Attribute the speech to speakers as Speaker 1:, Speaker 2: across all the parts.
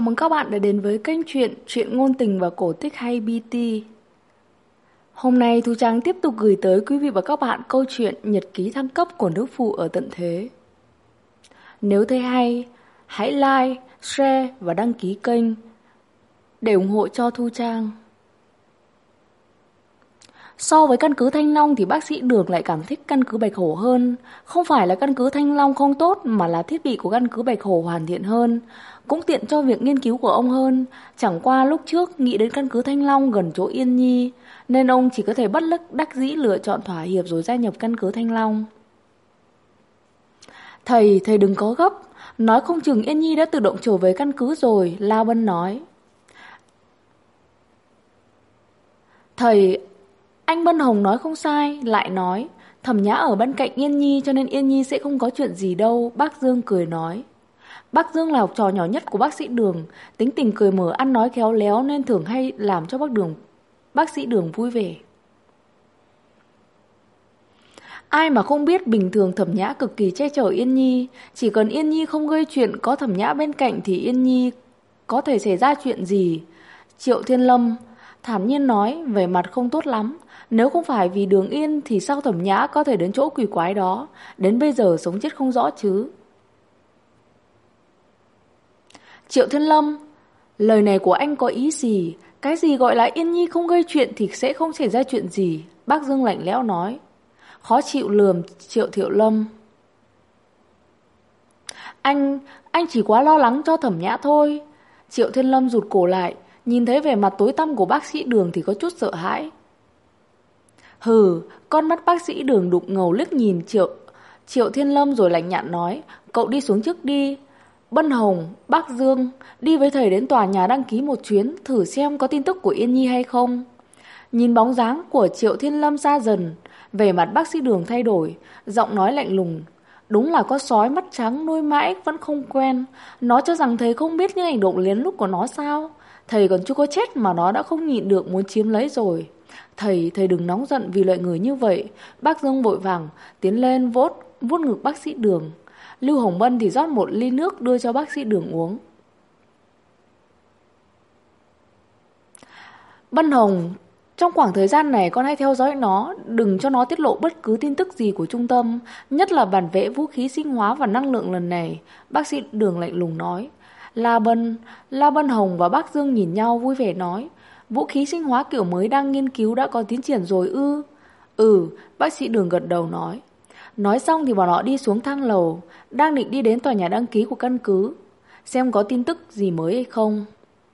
Speaker 1: Mừng các bạn đã đến với kênh Truyện ngôn tình và cổ tích hay BT. Hôm nay Thu Trang tiếp tục gửi tới quý vị và các bạn câu chuyện Nhật ký thăng cấp của nữ phụ ở tận thế. Nếu thấy hay, hãy like, share và đăng ký kênh để ủng hộ cho Thu Trang. So với căn cứ Thanh Long thì bác sĩ Đường lại càng thích căn cứ Bạch Hổ hơn. Không phải là căn cứ Thanh Long không tốt mà là thiết bị của căn cứ Bạch Hổ hoàn thiện hơn, cũng tiện cho việc nghiên cứu của ông hơn. Chẳng qua lúc trước nghĩ đến căn cứ Thanh Long gần chỗ Yên Nhi, nên ông chỉ có thể bất đắc dĩ lựa chọn thỏa hiệp rồi gia nhập căn cứ Thanh Long. Thầy đừng có gấp, nói không chừng Yên Nhi đã tự động trở về căn cứ rồi, La Bân nói. Anh Bân Hồng nói không sai, lại nói, Thẩm Nhã ở bên cạnh Yên Nhi cho nên Yên Nhi sẽ không có chuyện gì đâu, bác Dương cười nói. Bác Dương là học trò nhỏ nhất của bác sĩ Đường, tính tình cười mở ăn nói khéo léo nên thường hay làm cho bác sĩ Đường vui vẻ. Ai mà không biết bình thường Thẩm Nhã cực kỳ che chở Yên Nhi, chỉ cần Yên Nhi không gây chuyện có Thẩm Nhã bên cạnh thì Yên Nhi có thể xảy ra chuyện gì. Triệu Thiên Lâm thản nhiên nói, vẻ mặt không tốt lắm. Nếu không phải vì Đường Yên thì sao Thẩm Nhã có thể đến chỗ quỷ quái đó, đến bây giờ sống chết không rõ chứ. Triệu Thiên Lâm, lời này của anh có ý gì? Cái gì gọi là Yên Nhi không gây chuyện thì sẽ không xảy ra chuyện gì? Bác Dương lạnh lẽo nói. Khó chịu lườm Triệu Thiệu Lâm. Anh chỉ quá lo lắng cho Thẩm Nhã thôi. Triệu Thiên Lâm rụt cổ lại, nhìn thấy vẻ mặt tối tăm của bác sĩ Đường thì có chút sợ hãi. Hừ, con mắt bác sĩ Đường đục ngầu liếc nhìn Triệu Thiên Lâm rồi lạnh nhạt nói, cậu đi xuống trước đi. Bân Hồng, bác Dương, đi với thầy đến tòa nhà đăng ký một chuyến, thử xem có tin tức của Yên Nhi hay không. Nhìn bóng dáng của Triệu Thiên Lâm xa dần, vẻ mặt bác sĩ Đường thay đổi, giọng nói lạnh lùng. Đúng là có sói mắt trắng nuôi mãi vẫn không quen. Nó cho rằng thầy không biết những hành động lén lút của nó sao? Thầy còn chưa có chết mà nó đã không nhịn được muốn chiếm lấy rồi. Thầy đừng nóng giận vì loại người như vậy. Bác Dương vội vàng tiến lên vuốt ngực bác sĩ Đường. Lưu Hồng Bân thì rót một ly nước đưa cho bác sĩ Đường uống. Bân Hồng, trong khoảng thời gian này con hãy theo dõi nó, đừng cho nó tiết lộ bất cứ tin tức gì của trung tâm, nhất là bản vẽ vũ khí sinh hóa và năng lượng lần này. Bác sĩ Đường lạnh lùng nói. La Bân Hồng và bác Dương nhìn nhau vui vẻ nói. Vũ khí sinh hóa kiểu mới đang nghiên cứu đã có tiến triển rồi ư? Ừ, bác sĩ Đường gật đầu nói. Nói xong thì bọn họ đi xuống thang lầu, đang định đi đến tòa nhà đăng ký của căn cứ, xem có tin tức gì mới hay không.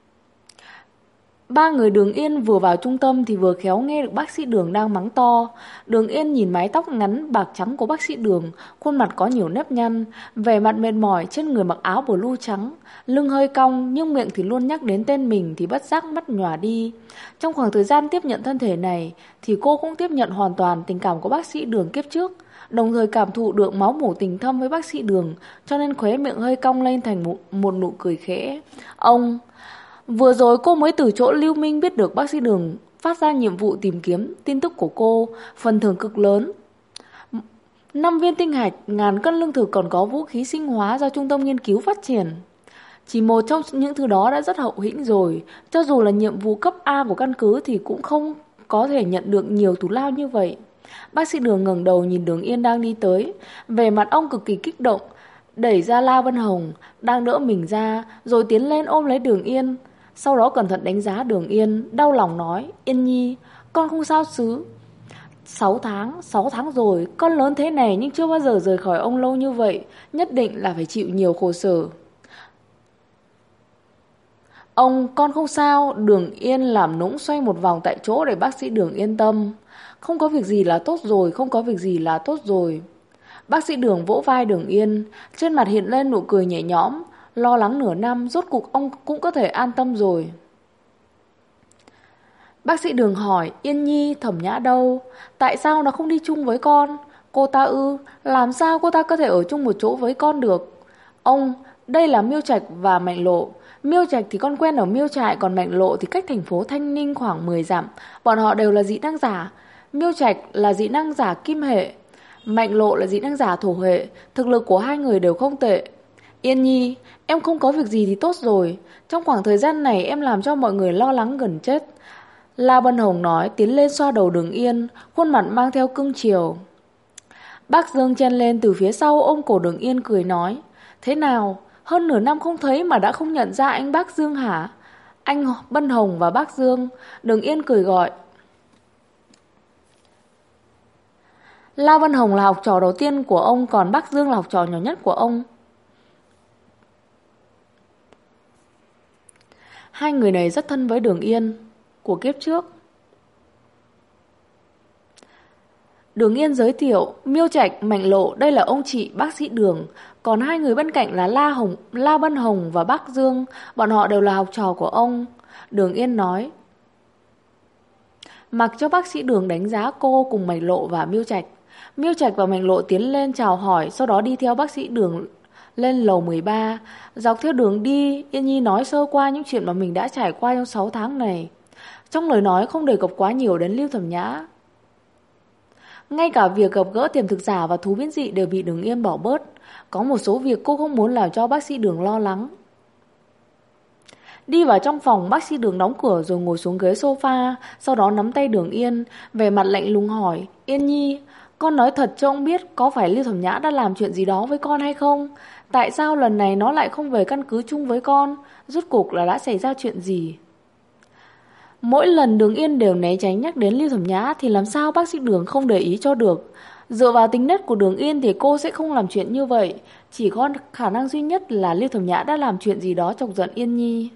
Speaker 1: Ba người Đường Yên vừa vào trung tâm thì vừa khéo nghe được bác sĩ Đường đang mắng to. Đường Yên nhìn mái tóc ngắn bạc trắng của bác sĩ Đường, khuôn mặt có nhiều nếp nhăn, vẻ mặt mệt mỏi, trên người mặc áo blue trắng, lưng hơi cong nhưng miệng thì luôn nhắc đến tên mình thì bất giác mắt nhòa đi. Trong khoảng thời gian tiếp nhận thân thể này thì cô cũng tiếp nhận hoàn toàn tình cảm của bác sĩ Đường kiếp trước, đồng thời cảm thụ được máu mủ tình thâm với bác sĩ Đường, cho nên khóe miệng hơi cong lên thành một nụ cười khẽ. Vừa rồi cô mới từ chỗ Lưu Minh biết được bác sĩ Đường phát ra nhiệm vụ tìm kiếm tin tức của cô, phần thưởng cực lớn. 5 viên tinh hạch, 1000 cân lương thực còn có vũ khí sinh hóa do trung tâm nghiên cứu phát triển. Chỉ một trong những thứ đó đã rất hậu hĩnh rồi, cho dù là nhiệm vụ cấp A của căn cứ thì cũng không có thể nhận được nhiều thù lao như vậy. Bác sĩ Đường ngẩng đầu nhìn Đường Yên đang đi tới, vẻ mặt ông cực kỳ kích động, đẩy ra La Vân Hồng đang đỡ mình ra, rồi tiến lên ôm lấy Đường Yên. Sau đó cẩn thận đánh giá Đường Yên, đau lòng nói, Yên Nhi, con không sao chứ? 6 tháng rồi, con lớn thế này nhưng chưa bao giờ rời khỏi ông lâu như vậy, nhất định là phải chịu nhiều khổ sở. Con không sao. Đường Yên làm nũng xoay một vòng tại chỗ để bác sĩ Đường yên tâm. Không có việc gì là tốt rồi, không có việc gì là tốt rồi. Bác sĩ Đường vỗ vai Đường Yên, trên mặt hiện lên nụ cười nhẹ nhõm. Lo lắng nửa năm, rốt cuộc ông cũng có thể an tâm rồi. Bác sĩ Đường hỏi, Yên Nhi, Thẩm Nhã đâu? Tại sao nó không đi chung với con? Cô ta ư? Làm sao cô ta có thể ở chung một chỗ với con được? Đây là Miêu Trạch và Mạnh Lộ. Miêu Trạch thì con quen ở Miêu Trại, còn Mạnh Lộ thì cách thành phố Thanh Ninh khoảng 10 dặm. Bọn họ đều là dị năng giả. Miêu Trạch là dị năng giả kim hệ, Mạnh Lộ là dị năng giả thổ hệ. Thực lực của hai người đều không tệ. Yên Nhi, em không có việc gì thì tốt rồi. Trong khoảng thời gian này em làm cho mọi người lo lắng gần chết. La Bân Hồng nói, tiến lên xoa đầu Đường Yên, khuôn mặt mang theo cưng chiều. Bác Dương chen lên từ phía sau ôm cổ Đường Yên cười nói, thế nào, hơn nửa năm không thấy mà đã không nhận ra anh bác Dương hả? Anh Bân Hồng và bác Dương. Đường Yên cười gọi. La Bân Hồng là học trò đầu tiên của ông, còn bác Dương là học trò nhỏ nhất của ông. Hai người này rất thân với Đường Yên của kiếp trước. Đường Yên giới thiệu, Miêu Trạch, Mạnh Lộ, đây là ông chị bác sĩ Đường, còn hai người bên cạnh là La Bân Hồng và bác Dương, bọn họ đều là học trò của ông. Đường Yên nói, mặc cho bác sĩ Đường đánh giá cô cùng Mạnh Lộ và Miêu Trạch. Miêu Trạch và Mạnh Lộ tiến lên chào hỏi, sau đó đi theo bác sĩ Đường lên lầu 13. Dọc theo đường đi, Yên Nhi nói sơ qua những chuyện mà mình đã trải qua trong 6 tháng này. Trong lời nói không đề cập quá nhiều đến Lưu Thẩm Nhã. Ngay cả việc gặp gỡ tiềm thực giả và thú biến dị đều bị Đường Yên bỏ bớt. Có một số việc cô không muốn làm cho bác sĩ Đường lo lắng. Đi vào trong phòng, bác sĩ Đường đóng cửa rồi ngồi xuống ghế sofa, sau đó nắm tay Đường Yên, vẻ mặt lạnh lùng hỏi, Yên Nhi, con nói thật cho ông biết có phải Lưu Thẩm Nhã đã làm chuyện gì đó với con hay không? Tại sao lần này nó lại không về căn cứ chung với con? Rốt cuộc là đã xảy ra chuyện gì? Mỗi lần Đường Yên đều né tránh nhắc đến Lưu Thẩm Nhã thì làm sao bác sĩ Đường không để ý cho được. Dựa vào tính nết của Đường Yên thì cô sẽ không làm chuyện như vậy. Chỉ có khả năng duy nhất là Lưu Thẩm Nhã đã làm chuyện gì đó chọc giận Yên Nhi.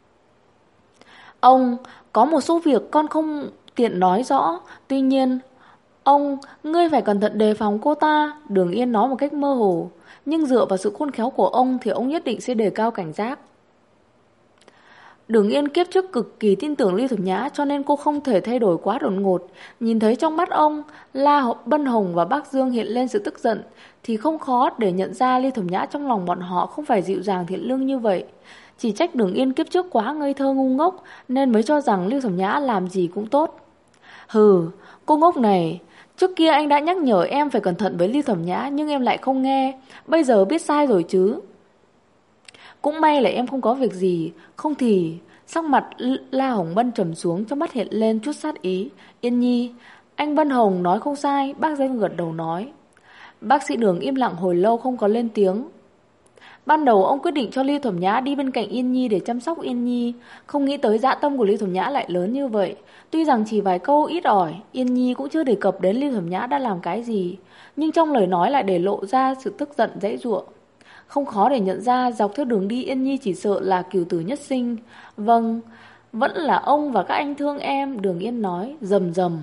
Speaker 1: Ông, có một số việc con không tiện nói rõ. Tuy nhiên, ông, ngươi phải cẩn thận đề phòng cô ta. Đường Yên nói một cách mơ hồ. Nhưng dựa vào sự khôn khéo của ông thì ông nhất định sẽ đề cao cảnh giác. Đường Yên kiếp trước cực kỳ tin tưởng Lưu Thẩm Nhã, cho nên cô không thể thay đổi quá đột ngột. Nhìn thấy trong mắt ông, La Bân Hồng và bác Dương hiện lên sự tức giận, thì không khó để nhận ra Lưu Thẩm Nhã trong lòng bọn họ không phải dịu dàng thiện lương như vậy. Chỉ trách Đường Yên kiếp trước quá ngây thơ ngu ngốc, nên mới cho rằng Lưu Thẩm Nhã làm gì cũng tốt. Hừ, cô ngốc này, trước kia anh đã nhắc nhở em phải cẩn thận với Lưu Thẩm Nhã, nhưng em lại không nghe. Bây giờ biết sai rồi chứ. Cũng may là em không có việc gì, không thì... Sắc mặt La Hồng Bân trầm xuống, trong mắt hiện lên chút sát ý. Yên Nhi, anh Bân Hồng nói không sai, bác Dương gật đầu nói. Bác sĩ Đường im lặng hồi lâu không có lên tiếng. Ban đầu ông quyết định cho Lưu Thẩm Nhã đi bên cạnh Yên Nhi để chăm sóc Yên Nhi, không nghĩ tới dã tâm của Lưu Thẩm Nhã lại lớn như vậy. Tuy rằng chỉ vài câu ít ỏi, Yên Nhi cũng chưa đề cập đến Lưu Thẩm Nhã đã làm cái gì, nhưng trong lời nói lại để lộ ra sự tức giận dễ dụa. Không khó để nhận ra dọc theo đường đi Yên Nhi chỉ sợ là cửu tử nhất sinh. Vâng, vẫn là ông và các anh thương em, Đường Yên nói, rầm rầm.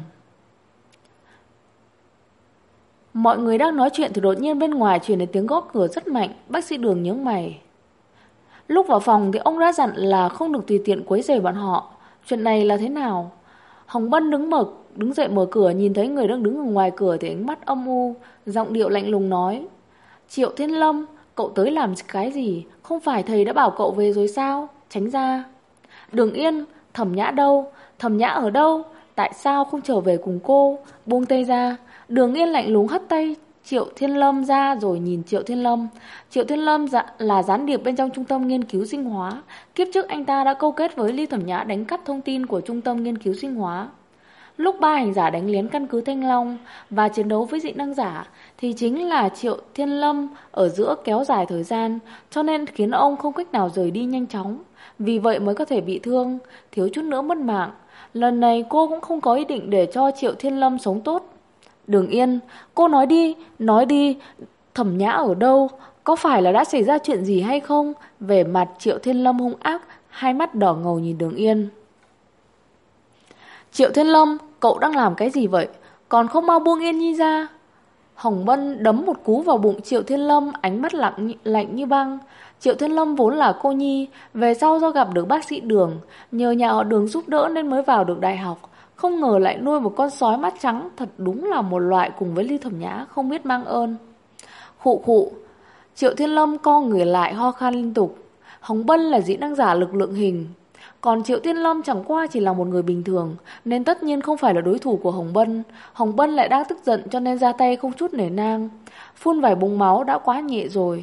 Speaker 1: Mọi người đang nói chuyện thì đột nhiên bên ngoài truyền đến tiếng gõ cửa rất mạnh. Bác sĩ Đường nhướng mày. Lúc vào phòng thì ông đã dặn là không được tùy tiện quấy rầy bọn họ. Chuyện này là thế nào? Hồng Bân đứng dậy mở cửa, nhìn thấy người đang đứng ở ngoài cửa thì ánh mắt âm u, giọng điệu lạnh lùng nói. Triệu Thiên Lâm, cậu tới làm cái gì? Không phải thầy đã bảo cậu về rồi sao? Tránh ra. Đường Yên, Thẩm Nhã đâu? Thẩm Nhã ở đâu? Tại sao không trở về cùng cô? Buông tay ra. Đường Yên lạnh lùng hất tay Triệu Thiên Lâm ra rồi nhìn Triệu Thiên Lâm. Triệu Thiên Lâm là gián điệp bên trong trung tâm nghiên cứu sinh hóa. Kiếp trước anh ta đã câu kết với Ly Thẩm Nhã đánh cắp thông tin của trung tâm nghiên cứu sinh hóa. Lúc ba hành giả đánh liến căn cứ Thanh Long và chiến đấu với dị năng giả thì chính là Triệu Thiên Lâm ở giữa kéo dài thời gian, cho nên khiến ông không cách nào rời đi nhanh chóng. Vì vậy mới có thể bị thương, thiếu chút nữa mất mạng. Lần này cô cũng không có ý định để cho Triệu Thiên Lâm sống tốt. Đường Yên, cô nói đi, Thẩm Nhã ở đâu? Có phải là đã xảy ra chuyện gì hay không? Vẻ mặt Triệu Thiên Lâm hung ác, hai mắt đỏ ngầu nhìn Đường Yên. Triệu Thiên Lâm, cậu đang làm cái gì vậy? Còn không mau buông Yên Nhi ra. Hồng Bân đấm một cú vào bụng Triệu Thiên Lâm, ánh mắt lạnh như băng. Triệu Thiên Lâm vốn là cô nhi, về sau do gặp được bác sĩ Đường, nhờ nhà họ Đường giúp đỡ nên mới vào được đại học. Không ngờ lại nuôi một con sói mắt trắng, thật đúng là một loại cùng với Ly Thẩm Nhã, không biết mang ơn. Khụ khụ. Triệu Thiên Lâm co người lại ho khan liên tục. Hồng Bân là dị năng giả lực lượng hình, còn Triệu Thiên Lâm chẳng qua chỉ là một người bình thường, nên tất nhiên không phải là đối thủ của Hồng Bân. Hồng Bân lại đang tức giận cho nên ra tay không chút nể nang. Phun vài búng máu đã quá nhẹ rồi.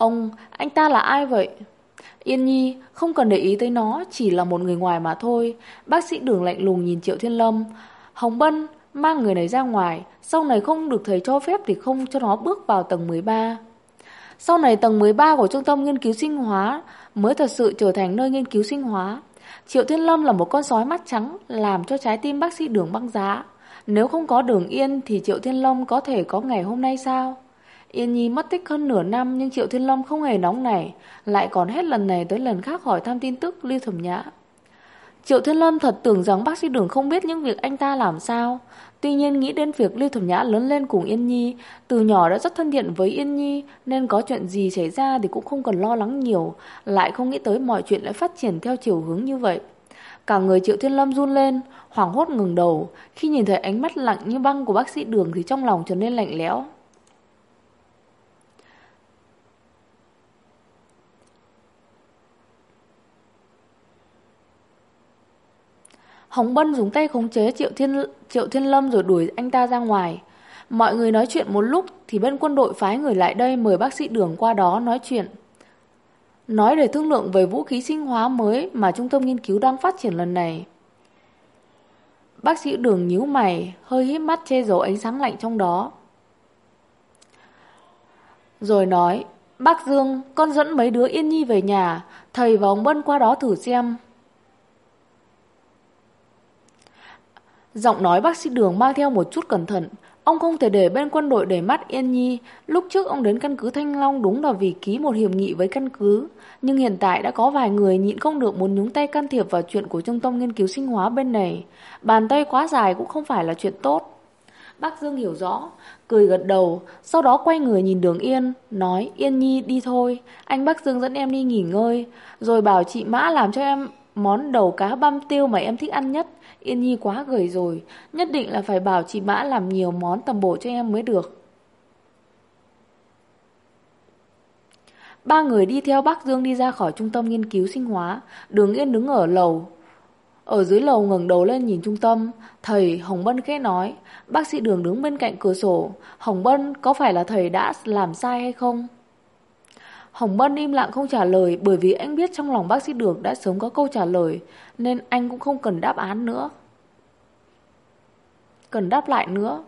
Speaker 1: Anh ta là ai vậy? Yên Nhi, không cần để ý tới nó, chỉ là một người ngoài mà thôi. Bác sĩ Đường lạnh lùng nhìn Triệu Thiên Lâm. Hồng Bân, mang người này ra ngoài, sau này không được thầy cho phép thì không cho nó bước vào tầng 13. Sau này tầng 13 của trung tâm nghiên cứu sinh hóa mới thật sự trở thành nơi nghiên cứu sinh hóa. Triệu Thiên Lâm là một con sói mắt trắng, làm cho trái tim bác sĩ Đường băng giá. Nếu không có Đường Yên thì Triệu Thiên Lâm có thể có ngày hôm nay sao? Yên Nhi mất tích hơn nửa năm nhưng Triệu Thiên Lâm không hề nóng nảy, lại còn hết lần này tới lần khác hỏi thăm tin tức Lưu Thẩm Nhã. Triệu Thiên Lâm thật tưởng rằng bác sĩ Đường không biết những việc anh ta làm sao. Tuy nhiên nghĩ đến việc Lưu Thẩm Nhã lớn lên cùng Yên Nhi, từ nhỏ đã rất thân thiện với Yên Nhi, nên có chuyện gì xảy ra thì cũng không cần lo lắng nhiều, lại không nghĩ tới mọi chuyện lại phát triển theo chiều hướng như vậy. Cả người Triệu Thiên Lâm run lên, hoảng hốt ngừng đầu, khi nhìn thấy ánh mắt lạnh như băng của bác sĩ Đường thì trong lòng trở nên lạnh lẽo. Hồng Bân dùng tay khống chế Triệu Thiên Lâm rồi đuổi anh ta ra ngoài. Mọi người nói chuyện một lúc thì bên quân đội phái người lại đây mời bác sĩ Đường qua đó nói chuyện. Nói để thương lượng về vũ khí sinh hóa mới mà trung tâm nghiên cứu đang phát triển lần này. Bác sĩ Đường nhíu mày, hơi híp mắt che giấu ánh sáng lạnh trong đó. Rồi nói, bác Dương, con dẫn mấy đứa Yên Nhi về nhà, thầy và ông Bân qua đó thử xem. Giọng nói bác sĩ Đường mang theo một chút cẩn thận. Ông không thể để bên quân đội để mắt Yên Nhi. Lúc trước ông đến căn cứ Thanh Long đúng là vì ký một hiệp nghị với căn cứ. Nhưng hiện tại đã có vài người nhịn không được muốn nhúng tay can thiệp vào chuyện của trung tâm nghiên cứu sinh hóa bên này. Bàn tay quá dài cũng không phải là chuyện tốt. Bác Dương hiểu rõ, cười gật đầu, sau đó quay người nhìn Đường Yên, nói Yên Nhi đi thôi, anh bác Dương dẫn em đi nghỉ ngơi, rồi bảo chị Mã làm cho em món đầu cá băm tiêu mà em thích ăn nhất. Yên Nhi quá gầy rồi, nhất định là phải bảo chị Mã làm nhiều món tầm bổ cho em mới được. Ba người đi theo bác Dương đi ra khỏi trung tâm nghiên cứu sinh hóa. Đường Yên đứng ở lầu. Ở dưới lầu ngẩng đầu lên nhìn trung tâm. Thầy, Hồng Bân khẽ nói. Bác sĩ Đường đứng bên cạnh cửa sổ. Hồng Bân, có phải là thầy đã làm sai hay không? Hồng Bân im lặng không trả lời, bởi vì anh biết trong lòng bác sĩ Đường đã sớm có câu trả lời, nên anh cũng không cần đáp án nữa. Cần đáp lại nữa.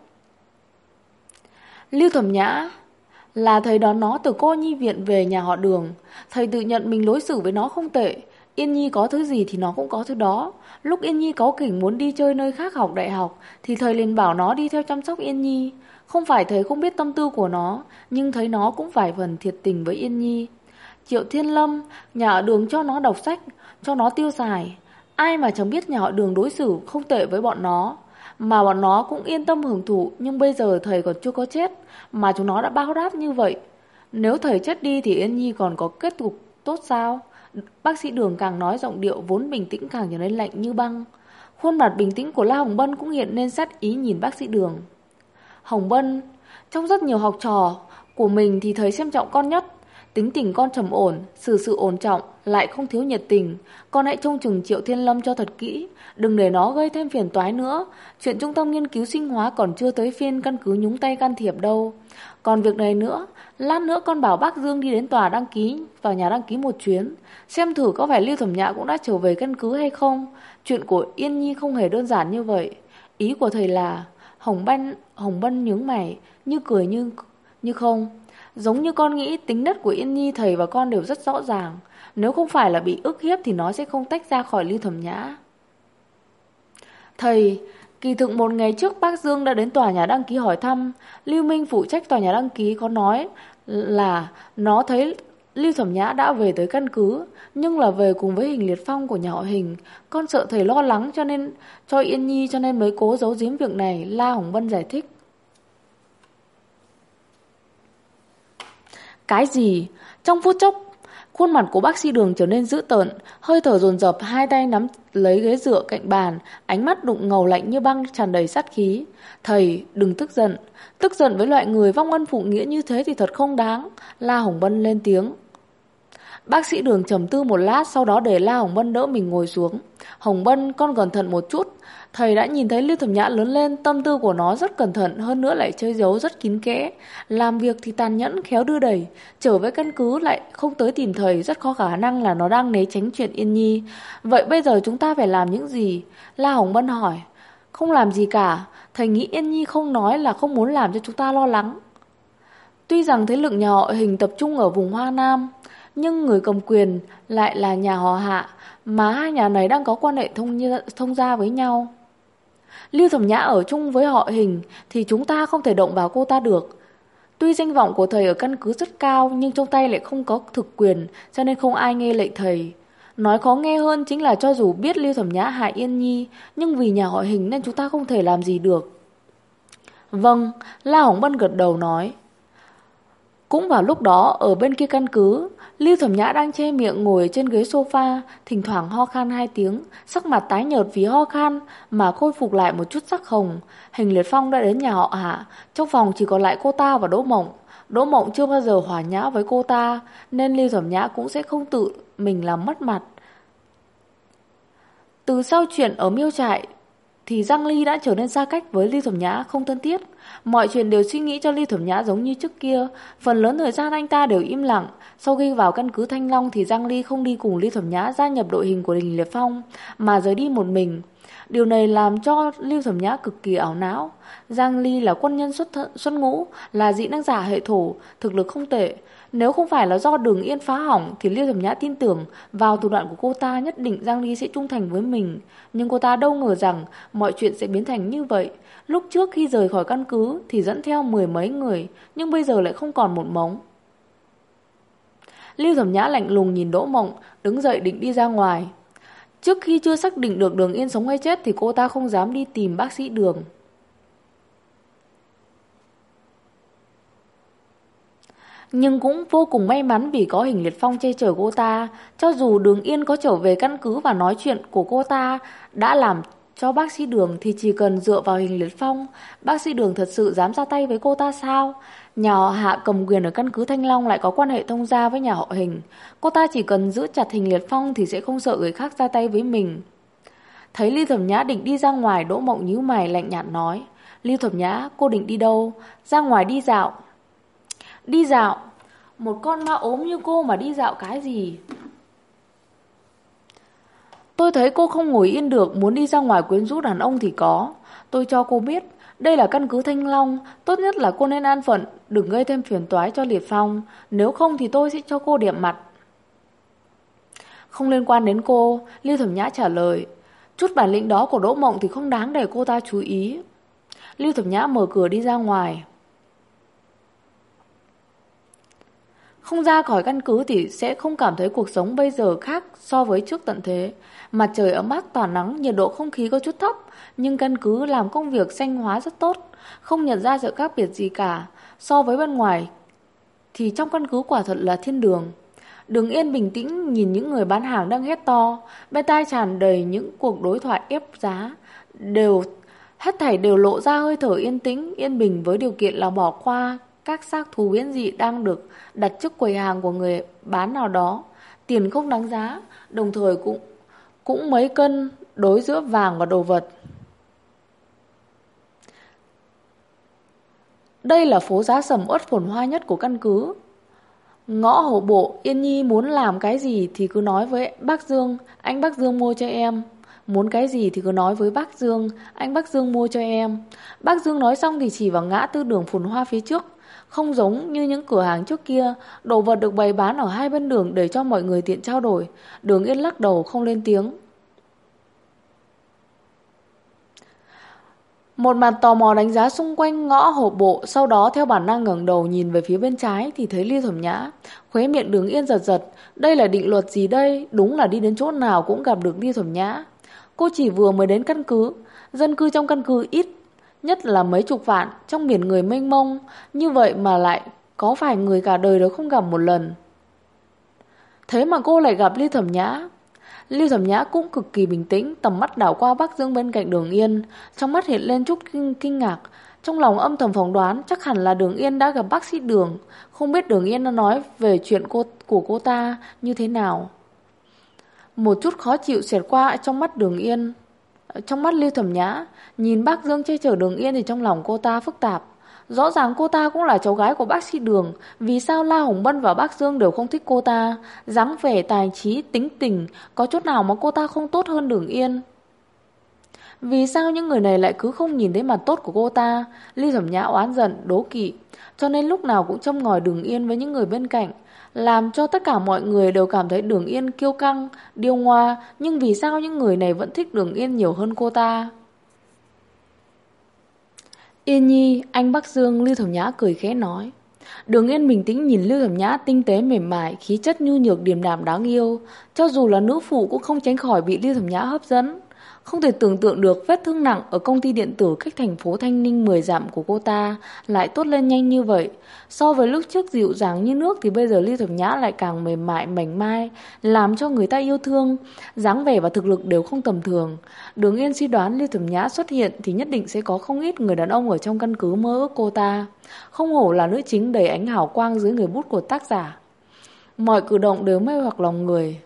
Speaker 1: Lưu Thẩm Nhã là thầy đón nó từ cô nhi viện về nhà họ Đường. Thầy tự nhận mình đối xử với nó không tệ. Yên Nhi có thứ gì thì nó cũng có thứ đó. Lúc Yên Nhi cáu kỉnh muốn đi chơi nơi khác học đại học thì thầy liền bảo nó đi theo chăm sóc Yên Nhi. Không phải thầy không biết tâm tư của nó, nhưng thấy nó cũng vài phần thiệt tình với Yên Nhi. Triệu Thiên Lâm, nhà họ Đường cho nó đọc sách, cho nó tiêu xài. Ai mà chẳng biết nhà họ Đường đối xử không tệ với bọn nó, mà bọn nó cũng yên tâm hưởng thụ. Nhưng bây giờ thầy còn chưa có chết mà chúng nó đã bao đáp như vậy. Nếu thầy chết đi thì Yên Nhi còn có kết cục tốt sao? Bác sĩ Đường càng nói giọng điệu vốn bình tĩnh càng trở nên lạnh như băng. Khuôn mặt bình tĩnh của La Hồng Bân cũng hiện lên sát ý nhìn bác sĩ Đường. Hồng Bân, trong rất nhiều học trò của mình thì thầy xem trọng con nhất. Tính tình con trầm ổn, xử sự ổn trọng, lại không thiếu nhiệt tình. Con hãy trông chừng Triệu Thiên Lâm cho thật kỹ, đừng để nó gây thêm phiền toái nữa. Chuyện trung tâm nghiên cứu sinh hóa còn chưa tới phiên căn cứ nhúng tay can thiệp đâu. Còn việc này nữa, lát nữa con bảo bác Dương đi đến tòa đăng ký, vào nhà đăng ký một chuyến, xem thử có phải Lưu Thẩm Nhã cũng đã trở về căn cứ hay không. Chuyện của Yên Nhi không hề đơn giản như vậy. Ý của thầy là... Hồng Bân nhướng mày, như cười như không. Giống như con nghĩ tính nết của Yên Nhi thầy và con đều rất rõ ràng. Nếu không phải là bị ức hiếp thì nó sẽ không tách ra khỏi Lưu Thẩm Nhã. Thầy, kỳ thực một ngày trước bác Dương đã đến tòa nhà đăng ký hỏi thăm. Lưu Minh phụ trách tòa nhà đăng ký có nói là nó thấy Lưu Thẩm Nhã đã về tới căn cứ, nhưng là về cùng với Hình Liệt Phong của nhà họ Hình. Con sợ thầy lo lắng cho nên cho Yên Nhi cho nên mới cố giấu giếm việc này, La Hồng Vân giải thích. Cái gì? Trong phút chốc, khuôn mặt của bác sĩ Đường trở nên dữ tợn, hơi thở dồn dập, hai tay nắm lấy ghế dựa cạnh bàn, ánh mắt đụng ngầu lạnh như băng, tràn đầy sát khí. Thầy, đừng tức giận. Tức giận với loại người vong ân phụ nghĩa như thế thì thật không đáng. La Hồng Vân lên tiếng. Bác sĩ Đường trầm tư một lát, sau đó để La Hồng Vân đỡ mình ngồi xuống. Hồng Bân, con cẩn thận một chút. Thầy đã nhìn thấy Lưu Thẩm Nhã lớn lên, tâm tư của nó rất cẩn thận, hơn nữa lại chơi giấu rất kín kẽ. Làm việc thì tàn nhẫn, khéo đưa đẩy. Trở về căn cứ lại không tới tìm thầy, rất có khả năng là nó đang né tránh chuyện Yên Nhi. Vậy bây giờ chúng ta phải làm những gì? La Hồng Bân hỏi. Không làm gì cả. Thầy nghĩ Yên Nhi không nói là không muốn làm cho chúng ta lo lắng. Tuy rằng thế lực nhà họ Hình tập trung ở vùng Hoa Nam, nhưng người cầm quyền lại là nhà họ Hạ, mà hai nhà này đang có quan hệ thông gia với nhau. Lưu Thẩm Nhã ở chung với họ Hình thì chúng ta không thể động vào cô ta được. Tuy danh vọng của thầy ở căn cứ rất cao, nhưng trong tay lại không có thực quyền, cho nên không ai nghe lệnh thầy. Nói khó nghe hơn chính là cho dù biết Lưu Thẩm Nhã hại Yên Nhi, nhưng vì nhà họ Hình nên chúng ta không thể làm gì được. Vâng, La Hồng Bân gật đầu nói. Cũng vào lúc đó, ở bên kia căn cứ, Lưu Thẩm Nhã đang che miệng ngồi trên ghế sofa, thỉnh thoảng ho khan 2 tiếng, sắc mặt tái nhợt vì ho khan mà khôi phục lại một chút sắc hồng. Hình Liệt Phong đã đến nhà họ Hạ, trong phòng chỉ còn lại cô ta và Đỗ Mộng. Đỗ Mộng chưa bao giờ hòa nhã với cô ta, nên Lưu Thẩm Nhã cũng sẽ không tự mình làm mất mặt. Từ sau chuyện ở Miêu Trại thì Giang Ly đã trở nên xa cách với Lưu Thẩm Nhã, không thân thiết. Mọi chuyện đều suy nghĩ cho Lưu Thẩm Nhã giống như trước kia. Phần lớn thời gian anh ta đều im lặng. Sau khi vào căn cứ Thanh Long thì Giang Ly không đi cùng Lưu Thẩm Nhã gia nhập đội hình của Hình Liệt Phong, mà rời đi một mình. Điều này làm cho Lưu Thẩm Nhã cực kỳ ảo não. Giang Ly là quân nhân xuất ngũ, là dị năng giả hệ thổ, thực lực không tệ. Nếu không phải là do Đường Yên phá hỏng thì Lưu Thẩm Nhã tin tưởng vào thủ đoạn của cô ta nhất định Giang Ly sẽ trung thành với mình. Nhưng cô ta đâu ngờ rằng mọi chuyện sẽ biến thành như vậy. Lúc trước khi rời khỏi căn cứ thì dẫn theo 10 mấy người, nhưng bây giờ lại không còn một mống. Lưu Thẩm Nhã lạnh lùng nhìn Đỗ Mộng, đứng dậy định đi ra ngoài. Trước khi chưa xác định được Đường Yên sống hay chết thì cô ta không dám đi tìm bác sĩ Đường. Nhưng cũng vô cùng may mắn vì có Hình Liệt Phong che chở cô ta. Cho dù Đường Yên có trở về căn cứ và nói chuyện của cô ta đã làm cho bác sĩ Đường thì chỉ cần dựa vào Hình Liệt Phong, bác sĩ Đường thật sự dám ra tay với cô ta sao? Nhà họ Hạ cầm quyền ở căn cứ Thanh Long lại có quan hệ thông gia với nhà họ Hình. Cô ta chỉ cần giữ chặt Hình Liệt Phong thì sẽ không sợ người khác ra tay với mình. Thấy Lưu Thẩm Nhã định đi ra ngoài, Đỗ Mộng nhíu mày lạnh nhạt nói. Lưu Thẩm Nhã, cô định đi đâu? Ra ngoài đi dạo. Đi dạo? Một con ma ốm như cô mà đi dạo cái gì? Tôi thấy cô không ngồi yên được, muốn đi ra ngoài quyến rũ đàn ông thì có. Tôi cho cô biết, đây là căn cứ Thanh Long, tốt nhất là cô nên an phận, đừng gây thêm phiền toái cho Liệt Phong, nếu không thì tôi sẽ cho cô điểm mặt. Không liên quan đến cô, Lưu Thẩm Nhã trả lời. Chút bản lĩnh đó của Đỗ Mộng thì không đáng để cô ta chú ý. Lưu Thẩm Nhã mở cửa đi ra ngoài. Không ra khỏi căn cứ thì sẽ không cảm thấy cuộc sống bây giờ khác so với trước tận thế. Mặt trời ấm áp tỏa nắng, nhiệt độ không khí có chút thấp, nhưng căn cứ làm công việc xanh hóa rất tốt, không nhận ra sự khác biệt gì cả. So với bên ngoài thì trong căn cứ quả thật là thiên đường. Đường Yên bình tĩnh nhìn những người bán hàng đang hét to, bên tai tràn đầy những cuộc đối thoại ép giá, hết thảy đều lộ ra hơi thở yên tĩnh, yên bình với điều kiện là bỏ qua các xác thú biến dị đang được đặt trước quầy hàng của người bán nào đó, tiền không đáng giá, đồng thời cũng mấy cân đối giữa vàng và đồ vật. Đây là phố giá sầm uất phồn hoa nhất của căn cứ. Ngõ hổ bộ, Yên Nhi muốn làm cái gì thì cứ nói với bác Dương, anh bác Dương mua cho em. Muốn cái gì thì cứ nói với bác Dương, anh bác Dương mua cho em. Bác Dương nói xong thì chỉ vào ngã tư đường phồn hoa phía trước. Không giống như những cửa hàng trước kia, đồ vật được bày bán ở hai bên đường để cho mọi người tiện trao đổi. Đường Yên lắc đầu không lên tiếng. Một mặt tò mò đánh giá xung quanh ngõ hộp bộ, sau đó theo bản năng ngẩng đầu nhìn về phía bên trái thì thấy Lưu Thẩm Nhã. Khóe miệng Đường Yên giật giật, đây là định luật gì đây? Đúng là đi đến chỗ nào cũng gặp được Lưu Thẩm Nhã. Cô chỉ vừa mới đến căn cứ, dân cư trong căn cứ ít nhất là mấy chục vạn, trong biển người mênh mông, như vậy mà lại có phải người cả đời đều không gặp một lần. Thế mà cô lại gặp Lưu Thẩm Nhã. Lưu Thẩm Nhã cũng cực kỳ bình tĩnh, tầm mắt đảo qua Bắc Dương bên cạnh Đường Yên, trong mắt hiện lên chút kinh ngạc, trong lòng âm thầm phỏng đoán chắc hẳn là Đường Yên đã gặp bác sĩ Đường, không biết Đường Yên đã nói về chuyện của cô ta như thế nào. Một chút khó chịu xẹt qua trong mắt Đường Yên. Trong mắt Lưu Thẩm Nhã, nhìn bác Dương che chở Đường Yên thì trong lòng cô ta phức tạp. Rõ ràng cô ta cũng là cháu gái của bác sĩ Đường, vì sao La Hồng Bân và bác Dương đều không thích cô ta? Dáng vẻ, tài trí, tính tình, có chút nào mà cô ta không tốt hơn Đường Yên? Vì sao những người này lại cứ không nhìn thấy mặt tốt của cô ta? Lưu Thẩm Nhã oán giận, đố kỵ, cho nên lúc nào cũng châm ngòi Đường Yên với những người bên cạnh, làm cho tất cả mọi người đều cảm thấy Đường Yên kiêu căng, điêu ngoa, nhưng vì sao những người này vẫn thích Đường Yên nhiều hơn cô ta? Yên Nhi, anh Bắc Dương, Lưu Thẩm Nhã cười khẽ nói. Đường Yên bình tĩnh nhìn Lưu Thẩm Nhã tinh tế mềm mại, khí chất nhu nhược điềm đạm đáng yêu, cho dù là nữ phụ cũng không tránh khỏi bị Lưu Thẩm Nhã hấp dẫn. Không thể tưởng tượng được vết thương nặng ở công ty điện tử cách thành phố Thanh Ninh 10 dặm của cô ta lại tốt lên nhanh như vậy. So với lúc trước dịu dàng như nước thì bây giờ Lưu Thẩm Nhã lại càng mềm mại mảnh mai, làm cho người ta yêu thương, dáng vẻ và thực lực đều không tầm thường. Đường Yên suy đoán Lưu Thẩm Nhã xuất hiện thì nhất định sẽ có không ít người đàn ông ở trong căn cứ mơ ước cô ta. Không hổ là nữ chính đầy ánh hào quang dưới người bút của tác giả. Mọi cử động đều mê hoặc lòng người.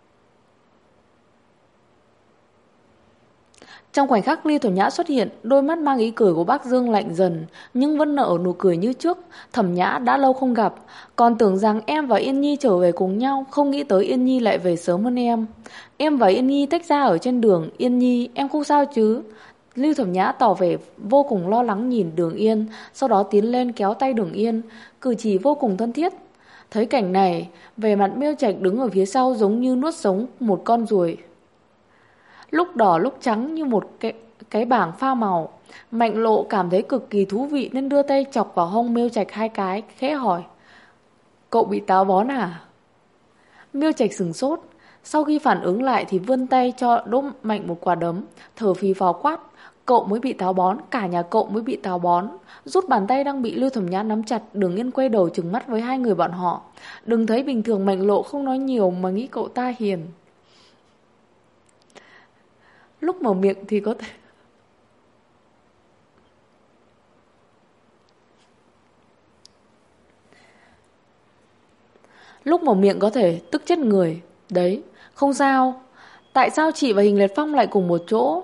Speaker 1: Trong khoảnh khắc Lưu Thẩm Nhã xuất hiện, đôi mắt mang ý cười của bác Dương lạnh dần, nhưng vẫn nở nụ cười như trước. Thẩm Nhã đã lâu không gặp, còn tưởng rằng em và Yên Nhi trở về cùng nhau, không nghĩ tới Yên Nhi lại về sớm hơn em. Em và Yên Nhi tách ra ở trên đường, Yên Nhi, em không sao chứ? Lưu Thẩm Nhã tỏ vẻ vô cùng lo lắng nhìn Đường Yên, sau đó tiến lên kéo tay Đường Yên, cử chỉ vô cùng thân thiết. Thấy cảnh này, vẻ mặt Miêu Trạch đứng ở phía sau giống như nuốt sống một con ruồi. Lúc đỏ lúc trắng như một cái bảng pha màu. Mạnh Lộ cảm thấy cực kỳ thú vị nên đưa tay chọc vào hông Miêu Trạch 2 cái, khẽ hỏi: Cậu bị táo bón à? Miêu Trạch sửng sốt, sau khi phản ứng lại thì vươn tay cho đỗ Mạnh một quả đấm, thở phì phò quát: Cậu mới bị táo bón, cả nhà cậu mới bị táo bón. Rút bàn tay đang bị Lưu Thẩm Nhã nắm chặt, Đường Yên quay đầu trừng mắt với hai người bọn họ. Đừng thấy bình thường Mạnh Lộ không nói nhiều mà nghĩ cậu ta hiền. Lúc mở miệng thì có thể lúc mở miệng có thể tức chết người. Đấy, không sao. Tại sao chị và Hình Liệt Phong lại cùng một chỗ?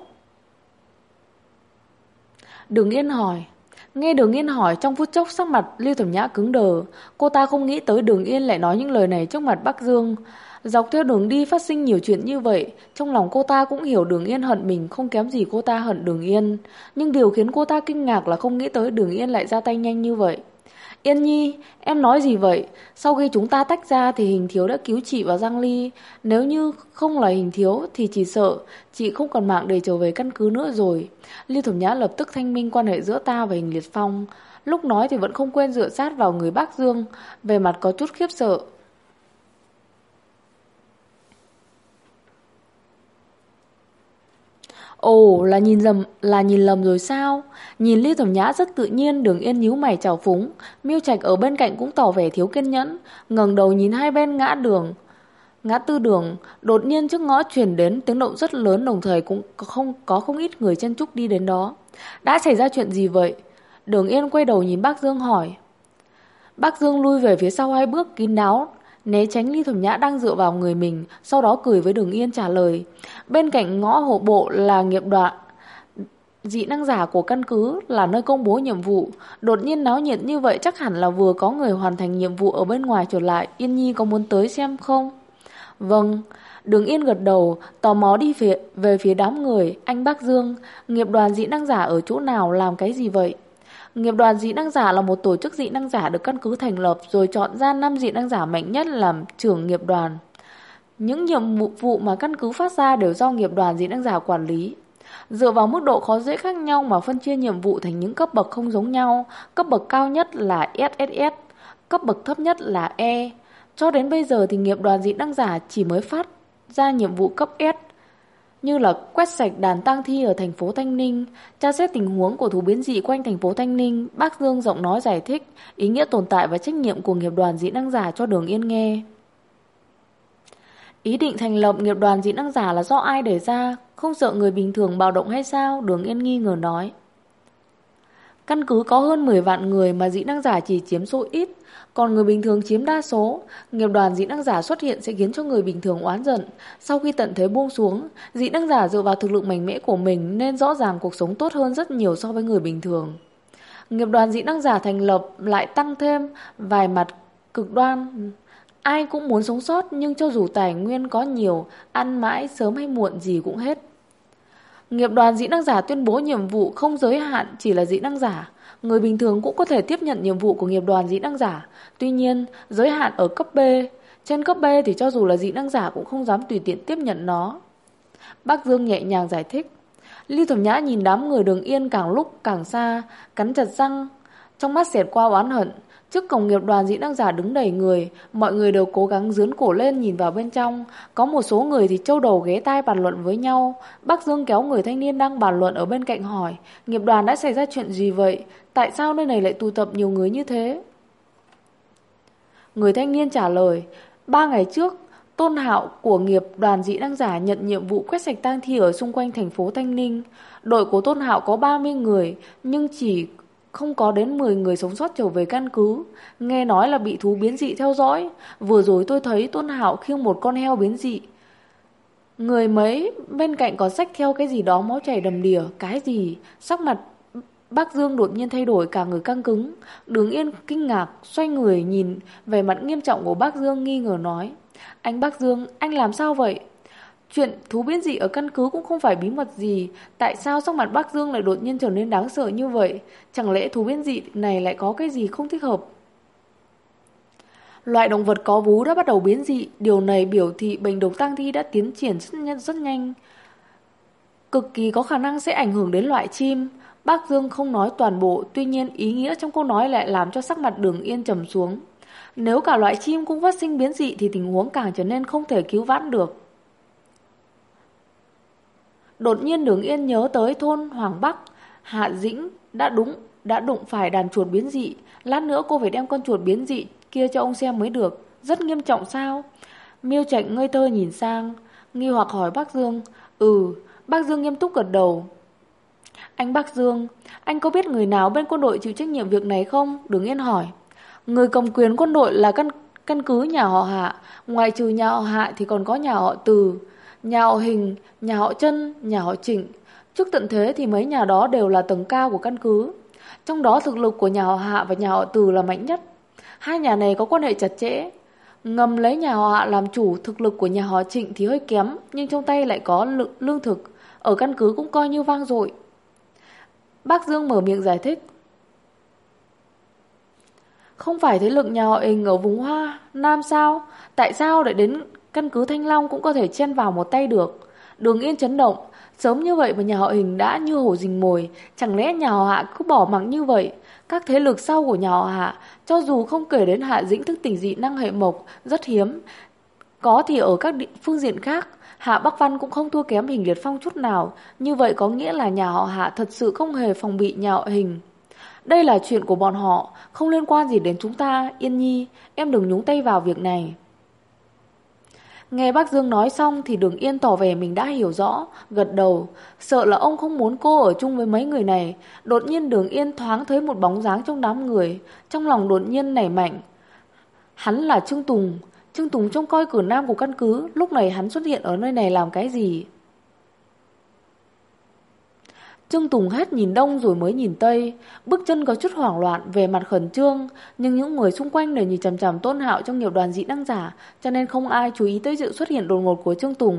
Speaker 1: Đường Yên hỏi. Nghe Đường Yên hỏi, trong phút chốc sắc mặt Lưu Thẩm Nhã cứng đờ. Cô ta không nghĩ tới Đường Yên lại nói những lời này trước mặt Bắc Dương. Dọc theo đường đi phát sinh nhiều chuyện như vậy, trong lòng cô ta cũng hiểu Đường Yên hận mình không kém gì cô ta hận Đường Yên. Nhưng điều khiến cô ta kinh ngạc là không nghĩ tới Đường Yên lại ra tay nhanh như vậy. Yên Nhi, em nói gì vậy? Sau khi chúng ta tách ra thì Hình Thiếu đã cứu chị và Giang Ly. Nếu như không là Hình Thiếu thì chỉ sợ chị không còn mạng để trở về căn cứ nữa rồi. Lưu Thẩm Nhã lập tức thanh minh quan hệ giữa ta và Hình Liệt Phong. Lúc nói thì vẫn không quên dựa sát vào người Bác Dương, về mặt có chút khiếp sợ. Ồ, là nhìn lầm rồi sao? Nhìn Lưu Thẩm Nhã rất tự nhiên, Đường Yên nhíu mày chào phúng. Miêu Trạch ở bên cạnh cũng tỏ vẻ thiếu kiên nhẫn, ngẩng đầu nhìn hai bên ngã tư đường, đột nhiên trước ngõ truyền đến tiếng động rất lớn, đồng thời cũng không ít người chen chúc đi đến đó. Đã xảy ra chuyện gì vậy? Đường Yên quay đầu nhìn Bác Dương hỏi. Bác Dương lui về phía sau 2 bước kín đáo, né tránh Ly Thẩm Nhã đang dựa vào người mình, sau đó cười với Đường Yên trả lời. Bên cạnh ngõ hộ bộ là nghiệp đoàn dị năng giả của căn cứ, là nơi công bố nhiệm vụ. Đột nhiên náo nhiệt như vậy chắc hẳn là vừa có người hoàn thành nhiệm vụ ở bên ngoài trở lại. Yên Nhi có muốn tới xem không? Vâng. Đường Yên gật đầu, tò mò đi về phía đám người. Anh Bác Dương, nghiệp đoàn dị năng giả ở chỗ nào, làm cái gì vậy? Nghiệp đoàn dị năng giả là một tổ chức dị năng giả được căn cứ thành lập rồi chọn ra 5 dị năng giả mạnh nhất làm trưởng nghiệp đoàn. Những nhiệm vụ mà căn cứ phát ra đều do nghiệp đoàn dị năng giả quản lý. Dựa vào mức độ khó dễ khác nhau mà phân chia nhiệm vụ thành những cấp bậc không giống nhau. Cấp bậc cao nhất là SSS, cấp bậc thấp nhất là E. Cho đến bây giờ thì nghiệp đoàn dị năng giả chỉ mới phát ra nhiệm vụ cấp S, như là quét sạch đàn tang thi ở thành phố Thanh Ninh, tra xét tình huống của thú biến dị quanh thành phố Thanh Ninh. Bác Dương giọng nói giải thích ý nghĩa tồn tại và trách nhiệm của nghiệp đoàn dị năng giả cho Đường Yên nghe. Ý định thành lập nghiệp đoàn dị năng giả là do ai đề ra? Không sợ người bình thường bạo động hay sao? Đường Yên nghi ngờ nói. Căn cứ có hơn 10 vạn người mà dị năng giả chỉ chiếm số ít, còn người bình thường chiếm đa số. Nghiệp đoàn dị năng giả xuất hiện sẽ khiến cho người bình thường oán giận. Sau khi tận thế buông xuống, dị năng giả dựa vào thực lực mạnh mẽ của mình nên rõ ràng cuộc sống tốt hơn rất nhiều so với người bình thường. Nghiệp đoàn dị năng giả thành lập lại tăng thêm vài mặt cực đoan. Ai cũng muốn sống sót, nhưng cho dù tài nguyên có nhiều, ăn mãi sớm hay muộn gì cũng hết. Nghiệp đoàn dị năng giả tuyên bố nhiệm vụ không giới hạn chỉ là dị năng giả. Người bình thường cũng có thể tiếp nhận nhiệm vụ của nghiệp đoàn dị năng giả. Tuy nhiên, giới hạn ở cấp B. Trên cấp B thì cho dù là dị năng giả cũng không dám tùy tiện tiếp nhận nó. Bác Dương nhẹ nhàng giải thích. Lưu Thẩm Nhã nhìn đám người Đường Yên càng lúc càng xa, cắn chặt răng, trong mắt xẹt qua oán hận. Trước cổng nghiệp đoàn dị năng giả đứng đầy người, mọi người đều cố gắng dướn cổ lên nhìn vào bên trong. Có một số người thì châu đầu ghé tai bàn luận với nhau. Bác Dương kéo người thanh niên đang bàn luận ở bên cạnh hỏi, nghiệp đoàn đã xảy ra chuyện gì vậy? Tại sao nơi này lại tụ tập nhiều người như thế? Người thanh niên trả lời, 3 ngày trước, Tôn Hạo của nghiệp đoàn dị năng giả nhận nhiệm vụ quét sạch tang thi ở xung quanh thành phố Thanh Ninh. Đội của Tôn Hạo có 30 người, nhưng chỉ không có đến 10 người sống sót trở về căn cứ. Nghe nói là bị thú biến dị theo dõi. Vừa rồi tôi thấy Tôn Hạo khiêng một con heo biến dị. Người mấy bên cạnh còn xách theo cái gì đó máu chảy đầm đìa. Cái gì? Sắc mặt Bác Dương đột nhiên thay đổi, cả người căng cứng. Đường Yên kinh ngạc xoay người nhìn về mặt nghiêm trọng của Bác Dương, nghi ngờ nói, anh Bác Dương, anh làm sao vậy? Chuyện thú biến dị ở căn cứ cũng không phải bí mật gì. Tại sao sắc mặt Bác Dương lại đột nhiên trở nên đáng sợ như vậy? Chẳng lẽ thú biến dị này lại có cái gì không thích hợp? Loại động vật có vú đã bắt đầu biến dị. Điều này biểu thị bệnh độc tang thi đã tiến triển rất nhanh, cực kỳ có khả năng sẽ ảnh hưởng đến loại chim. Bác Dương không nói toàn bộ, tuy nhiên ý nghĩa trong câu nói lại làm cho sắc mặt Đường Yên trầm xuống. Nếu cả loại chim cũng phát sinh biến dị thì tình huống càng trở nên không thể cứu vãn được. Đột nhiên Đường Yên nhớ tới thôn Hoàng Bắc, Hạ Dĩnh đã đụng phải đàn chuột biến dị. Lát nữa cô phải đem con chuột biến dị kia cho ông xem mới được. Rất nghiêm trọng sao? Miêu Trạch ngây thơ nhìn sang, nghi hoặc hỏi Bác Dương. Bác Dương nghiêm túc gật đầu. Anh Bác Dương, anh có biết người nào bên quân đội chịu trách nhiệm việc này không? Đường Yên hỏi. Người cầm quyền quân đội là căn cứ nhà họ Hạ. Ngoài trừ nhà họ Hạ thì còn có nhà họ Từ, nhà họ Hình, nhà họ Trân, nhà họ Trịnh. Trước tận thế thì mấy nhà đó đều là tầng cao của căn cứ. Trong đó thực lực của nhà họ Hạ và nhà họ Từ là mạnh nhất. Hai nhà này có quan hệ chặt chẽ. Ngầm lấy nhà họ Hạ làm chủ, thực lực của nhà họ Trịnh thì hơi kém, nhưng trong tay lại có lương thực. Ở căn cứ cũng coi như vang dội. Bác Dương mở miệng giải thích. Không phải thế lực nhà họ Hình ở vùng Hoa Nam sao? Tại sao lại đến căn cứ Thanh Long cũng có thể chen vào một tay được? Đường Yên chấn động. Sớm như vậy mà nhà họ Hình đã như hổ rình mồi. Chẳng lẽ nhà họ Hạ cứ bỏ mặc như vậy? Các thế lực sau của nhà họ Hạ, cho dù không kể đến Hạ Dĩnh thức tỉnh dị năng hệ mộc, rất hiếm, có thì ở các phương diện khác, Hạ Bắc Văn cũng không thua kém Hình Liệt Phong chút nào. Như vậy có nghĩa là nhà họ Hạ thật sự không hề phòng bị nhà họ Hình. Đây là chuyện của bọn họ, không liên quan gì đến chúng ta. Yên Nhi, em đừng nhúng tay vào việc này. Nghe bác Dương nói xong thì Đường Yên tỏ vẻ mình đã hiểu rõ, gật đầu. Sợ là ông không muốn cô ở chung với mấy người này. Đột nhiên Đường Yên thoáng thấy một bóng dáng trong đám người, trong lòng đột nhiên nảy mạnh. Hắn là Trương Tùng. Trương Tùng trông coi cửa nam của căn cứ. Lúc này hắn xuất hiện ở nơi này làm cái gì? Trương Tùng hết nhìn đông rồi mới nhìn tây, bước chân có chút hoảng loạn, về mặt khẩn trương, nhưng những người xung quanh đều nhìn chằm chằm Tôn Hạo trong nghiệp đoàn dị năng giả, cho nên không ai chú ý tới sự xuất hiện đột ngột của Trương Tùng.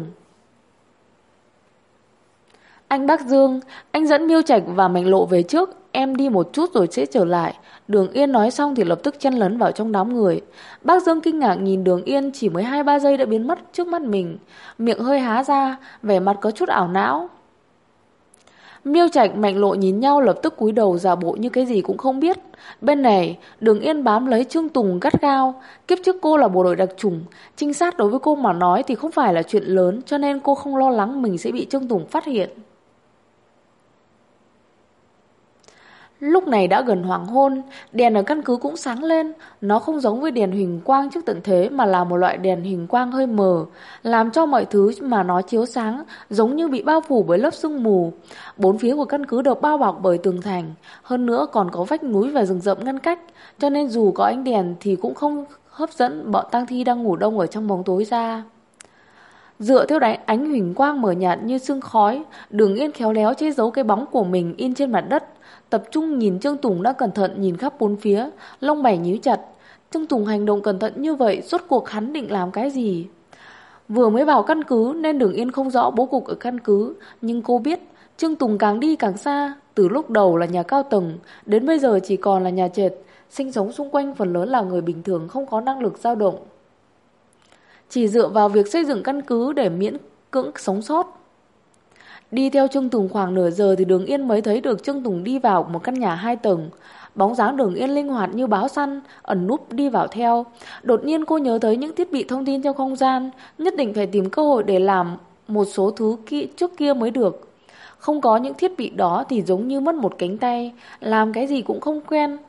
Speaker 1: Anh Bác Dương, anh dẫn Miêu Trạch và Mạnh Lộ về trước, em đi một chút rồi sẽ trở lại. Đường Yên nói xong thì lập tức chen lấn vào trong đám người. Bác Dương kinh ngạc nhìn Đường Yên, chỉ mới 2-3 giây đã biến mất trước mắt mình, miệng hơi há ra, vẻ mặt có chút ảo não. Miêu Trạch, Mạnh Lộ nhìn nhau lập tức cúi đầu giả bộ như cái gì cũng không biết. Bên này, Đường Yên bám lấy Trương Tùng gắt gao. Kiếp trước cô là bộ đội đặc chủng, trinh sát đối với cô mà nói thì không phải là chuyện lớn, cho nên cô không lo lắng mình sẽ bị Trương Tùng phát hiện. Lúc này đã gần hoàng hôn, đèn ở căn cứ cũng sáng lên. Nó không giống với đèn huỳnh quang trước tận thế mà là một loại đèn huỳnh quang hơi mờ, làm cho mọi thứ mà nó chiếu sáng giống như bị bao phủ bởi lớp sương mù. Bốn phía của căn cứ được bao bọc bởi tường thành, hơn nữa còn có vách núi và rừng rậm ngăn cách, cho nên dù có ánh đèn thì cũng không hấp dẫn bọn tang thi đang ngủ đông ở trong bóng tối ra. Dựa theo ánh huỳnh quang mờ nhạt như sương khói, Đường Yên khéo léo che giấu cái bóng của mình in trên mặt đất, tập trung nhìn Trương Tùng đã cẩn thận nhìn khắp bốn phía, lông mày nhíu chặt. Trương Tùng hành động cẩn thận như vậy, rốt cuộc hắn định làm cái gì? Vừa mới vào căn cứ nên Đường Yên không rõ bố cục ở căn cứ, nhưng cô biết Trương Tùng càng đi càng xa, từ lúc đầu là nhà cao tầng, đến bây giờ chỉ còn là nhà trệt, sinh sống xung quanh phần lớn là người bình thường không có năng lực dao động. Chỉ dựa vào việc xây dựng căn cứ để miễn cưỡng sống sót. Đi theo Trương Tùng khoảng nửa giờ thì Đường Yên mới thấy được Trương Tùng đi vào một căn nhà 2 tầng. Bóng dáng Đường Yên linh hoạt như báo săn, ẩn núp đi vào theo. Đột nhiên cô nhớ tới những thiết bị thông tin trong không gian, nhất định phải tìm cơ hội để làm một số thứ trước kia mới được. Không có những thiết bị đó thì giống như mất một cánh tay, làm cái gì cũng không quen.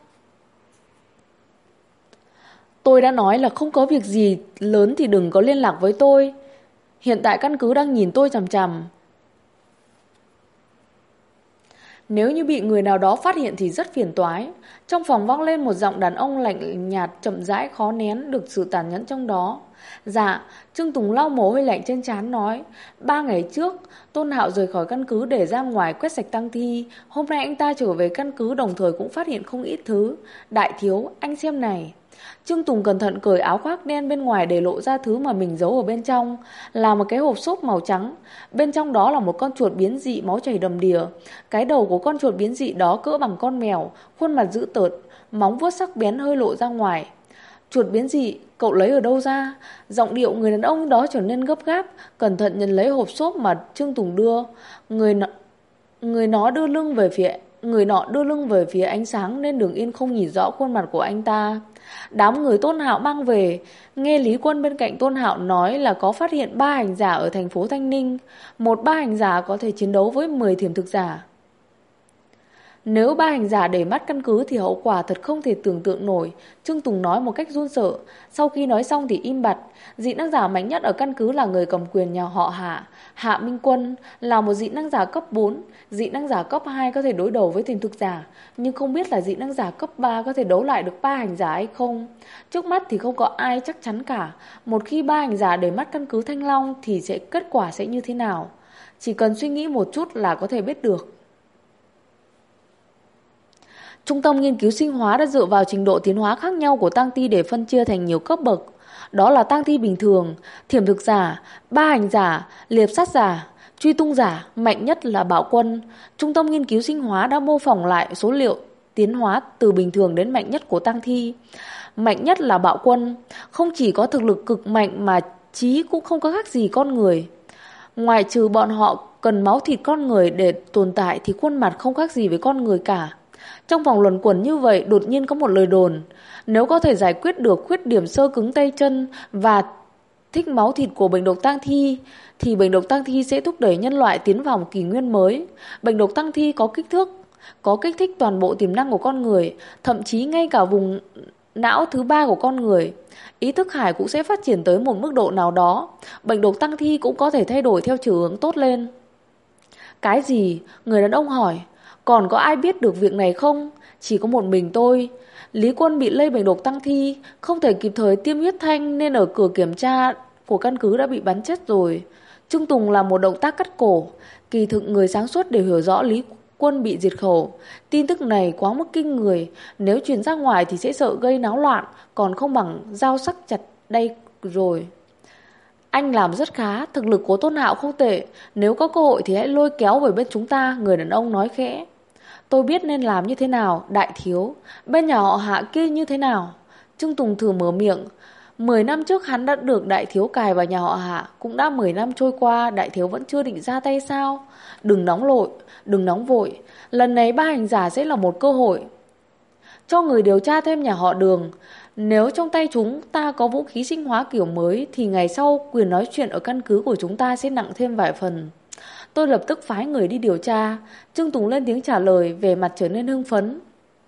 Speaker 1: Tôi đã nói là không có việc gì lớn thì đừng có liên lạc với tôi. Hiện tại căn cứ đang nhìn tôi chằm chằm. Nếu như bị người nào đó phát hiện thì rất phiền toái. Trong phòng vang lên một giọng đàn ông lạnh nhạt chậm rãi khó nén được sự tàn nhẫn trong đó. Dạ, Trương Tùng lau mồ hôi lạnh trên trán nói, 3 ngày trước, Tôn Hạo rời khỏi căn cứ để ra ngoài quét sạch tang thi. Hôm nay anh ta trở về căn cứ đồng thời cũng phát hiện không ít thứ. Đại thiếu, anh xem này. Trương Tùng cẩn thận cởi áo khoác đen bên ngoài để lộ ra thứ mà mình giấu ở bên trong, là một cái hộp xốp màu trắng. Bên trong đó là một con chuột biến dị máu chảy đầm đìa. Cái đầu của con chuột biến dị đó cỡ bằng con mèo, khuôn mặt dữ tợn, móng vuốt sắc bén hơi lộ ra ngoài. Chuột biến dị, cậu lấy ở đâu ra? Giọng điệu người đàn ông đó trở nên gấp gáp, cẩn thận nhận lấy hộp xốp mà Trương Tùng đưa. Người nọ đưa lưng về phía ánh sáng nên Đường Yên không nhìn rõ khuôn mặt của anh ta. Đám người Tôn Hạo mang về, nghe Lý Quân bên cạnh Tôn Hạo nói là có phát hiện 3 hành giả ở thành phố Thanh Ninh. Một 3 hành giả có thể chiến đấu với 10 thiểm thực giả. Nếu 3 hành giả đẩy mắt căn cứ thì hậu quả thật không thể tưởng tượng nổi, Trương Tùng nói một cách run sợ. Sau khi nói xong thì im bặt. Dị năng giả mạnh nhất ở căn cứ là người cầm quyền nhà họ Hạ, Hạ Minh Quân, là một dị năng giả cấp 4. Dị năng giả cấp 2 có thể đối đầu với thiểm thực giả, nhưng không biết là dị năng giả cấp 3 có thể đấu lại được 3 hành giả hay không. Trước mắt thì không có ai chắc chắn cả. Một khi 3 hành giả đẩy mắt căn cứ Thanh Long thì kết quả sẽ như thế nào? Chỉ cần suy nghĩ một chút là có thể biết được. Trung tâm nghiên cứu sinh hóa đã dựa vào trình độ tiến hóa khác nhau của tang thi để phân chia thành nhiều cấp bậc. Đó là tang thi bình thường, thiểm thực giả, 3 hành giả, liệp sát giả, truy tung giả, mạnh nhất là bạo quân. Trung tâm nghiên cứu sinh hóa đã mô phỏng lại số liệu tiến hóa từ bình thường đến mạnh nhất của tang thi. Mạnh nhất là bạo quân, không chỉ có thực lực cực mạnh mà trí cũng không có khác gì con người. Ngoài trừ bọn họ cần máu thịt con người để tồn tại thì khuôn mặt không khác gì với con người cả. Trong vòng luẩn quẩn như vậy đột nhiên có một lời đồn, nếu có thể giải quyết được khuyết điểm sơ cứng tay chân và thích máu thịt của bệnh độc tang thi thì bệnh độc tang thi sẽ thúc đẩy nhân loại tiến vào một kỷ nguyên mới. Bệnh độc tang thi có kích thích toàn bộ tiềm năng của con người, thậm chí ngay cả vùng não thứ 3 của con người. Ý thức hải cũng sẽ phát triển tới một mức độ nào đó. Bệnh độc tang thi cũng có thể thay đổi theo chiều hướng tốt lên. Cái gì? Người đàn ông hỏi. Còn có ai biết được việc này không? Chỉ có một mình tôi. Lý Quân bị lây bệnh độc tang thi, không thể kịp thời tiêm huyết thanh nên ở cửa kiểm tra của căn cứ đã bị bắn chết rồi. Trương Tùng làm một động tác cắt cổ. Kỳ thực người sáng suốt đều hiểu rõ Lý Quân bị diệt khẩu. Tin tức này quá mức kinh người, nếu truyền ra ngoài thì sẽ sợ gây náo loạn, còn không bằng dao sắc chặt đây rồi. Anh làm rất khá, thực lực của Tôn Hạo không tệ, nếu có cơ hội thì hãy lôi kéo về bên chúng ta, người đàn ông nói khẽ. Tôi biết nên làm như thế nào, đại thiếu. Bên nhà họ Hạ kia như thế nào? Trương Tùng thử mở miệng. 10 năm trước hắn đã được đại thiếu cài vào nhà họ Hạ, cũng đã 10 năm trôi qua, đại thiếu vẫn chưa định ra tay sao? Đừng nóng vội. Lần này 3 hành giả sẽ là một cơ hội. Cho người điều tra thêm nhà họ Đường. Nếu trong tay chúng ta có vũ khí sinh hóa kiểu mới thì ngày sau quyền nói chuyện ở căn cứ của chúng ta sẽ nặng thêm vài phần. Tôi lập tức phái người đi điều tra. Trương Tùng lên tiếng trả lời, vẻ mặt trở nên hưng phấn.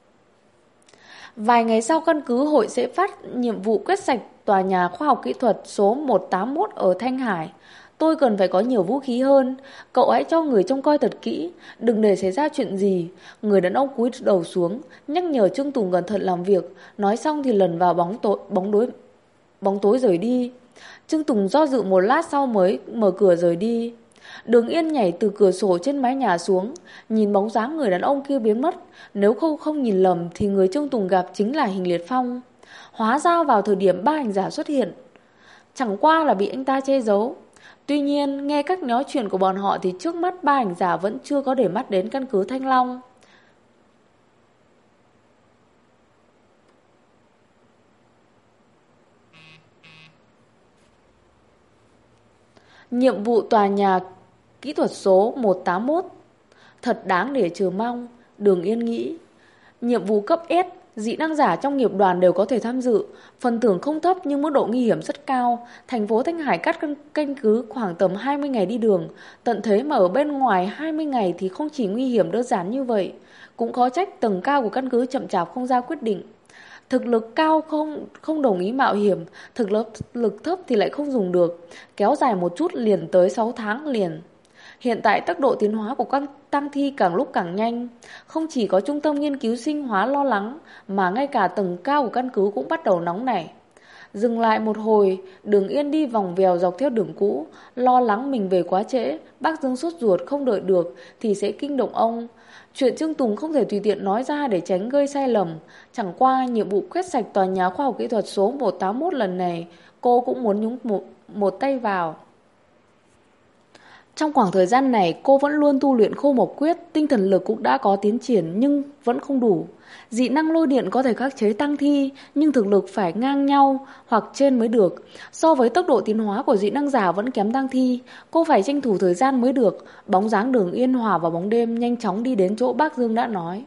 Speaker 1: Vài ngày sau, căn cứ hội sẽ phát nhiệm vụ quét sạch tòa nhà khoa học kỹ thuật số 181 ở Thanh Hải. Tôi cần phải có nhiều vũ khí hơn. Cậu hãy cho người trông coi thật kỹ, đừng để xảy ra chuyện gì. Người đàn ông cúi đầu xuống, nhắc nhở Trương Tùng cẩn thận làm việc. Nói xong thì lần vào bóng tối rời đi. Trương Tùng do dự một lát sau mới mở cửa rời đi. Đường Yên nhảy từ cửa sổ trên mái nhà xuống, nhìn bóng dáng người đàn ông kia biến mất. Nếu không nhìn lầm thì người Trương Tùng gặp chính là Hình Liệt Phong. Hóa ra vào thời điểm ba hành giả xuất hiện, chẳng qua là bị anh ta che giấu. Tuy nhiên, nghe cách nói chuyện của bọn họ thì trước mắt ba hành giả vẫn chưa có để mắt đến căn cứ Thanh Long. Nhiệm vụ tòa nhà kỹ thuật số 181 thật đáng để chờ mong, Đường Yên nghĩ. Nhiệm vụ cấp S, dị năng giả trong nghiệp đoàn đều có thể tham dự. Phần thưởng không thấp nhưng mức độ nguy hiểm rất cao. Thành phố Thanh Hải cắt canh cứ khoảng tầm 20 ngày đi đường. Tận thế mà ở bên ngoài 20 ngày thì không chỉ nguy hiểm đơn giản như vậy. Cũng khó trách tầng cao của căn cứ chậm chạp không ra quyết định. Thực lực cao không đồng ý mạo hiểm, thực lực thấp thì lại không dùng được. Kéo dài một chút liền tới 6 tháng liền. Hiện tại tốc độ tiến hóa của các tăng thi càng lúc càng nhanh. Không chỉ có trung tâm nghiên cứu sinh hóa lo lắng, mà ngay cả tầng cao của căn cứ cũng bắt đầu nóng nảy. Dừng lại một hồi, Đường Yên đi vòng vèo dọc theo đường cũ, lo lắng mình về quá trễ, bác Dương sốt ruột không đợi được thì sẽ kinh động ông. Chuyện Trương Tùng không thể tùy tiện nói ra để tránh gây sai lầm. Chẳng qua nhiệm vụ quét sạch tòa nhà khoa học kỹ thuật số 181 lần này, cô cũng muốn nhúng một tay vào. Trong khoảng thời gian này, cô vẫn luôn tu luyện Khô Mộc Quyết, tinh thần lực cũng đã có tiến triển nhưng vẫn không đủ. Dị năng lôi điện có thể khắc chế tăng thi, nhưng thực lực phải ngang nhau hoặc trên mới được. So với tốc độ tiến hóa của dị năng giả vẫn kém tăng thi, cô phải tranh thủ thời gian mới được. Bóng dáng Đường Yên hòa vào bóng đêm nhanh chóng đi đến chỗ bác Dương đã nói.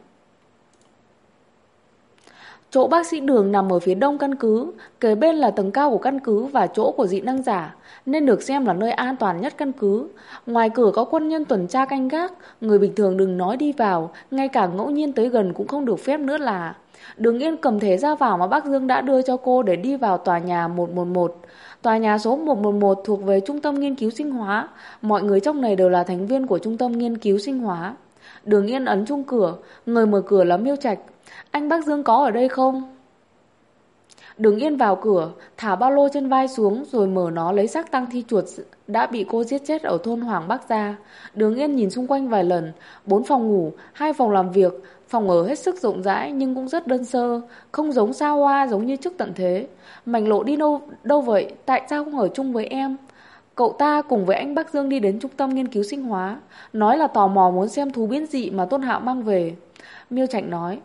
Speaker 1: Chỗ bác sĩ Đường nằm ở phía đông căn cứ, kế bên là tầng cao của căn cứ và chỗ của dị năng giả, nên được xem là nơi an toàn nhất căn cứ. Ngoài cửa có quân nhân tuần tra canh gác, người bình thường đừng nói đi vào, ngay cả ngẫu nhiên tới gần cũng không được phép nữa là. Đường Yên cầm thẻ ra vào mà bác Dương đã đưa cho cô để đi vào tòa nhà 111. Tòa nhà số 111 thuộc về Trung tâm Nghiên cứu Sinh hóa, mọi người trong này đều là thành viên của Trung tâm Nghiên cứu Sinh hóa. Đường Yên ấn chuông cửa, người mở cửa là Miêu Trạch. Anh bác Dương có ở đây không? Đường Yên vào cửa, thả ba lô trên vai xuống rồi mở nó lấy xác tăng thi chuột đã bị cô giết chết ở thôn Hoàng Bắc ra. Đường Yên nhìn xung quanh vài lần, 4 phòng ngủ, 2 phòng làm việc, phòng ở hết sức rộng rãi nhưng cũng rất đơn sơ, không giống xa hoa giống như trước tận thế. Mạnh Lộ đi đâu vậy? Tại sao không ở chung với em? Cậu ta cùng với anh Bắc Dương đi đến trung tâm nghiên cứu sinh hóa, nói là tò mò muốn xem thú biến dị mà Tôn Hạo mang về. Miêu Trạch nói.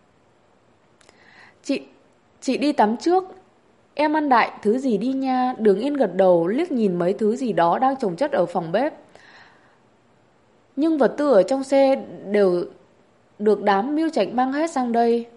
Speaker 1: Chị đi tắm trước, em ăn đại thứ gì đi nha. Đường Yên gật đầu, liếc nhìn mấy thứ gì đó đang chồng chất ở phòng bếp. Nhưng vật tư ở trong xe đều được đám Miêu Trạch mang hết sang đây.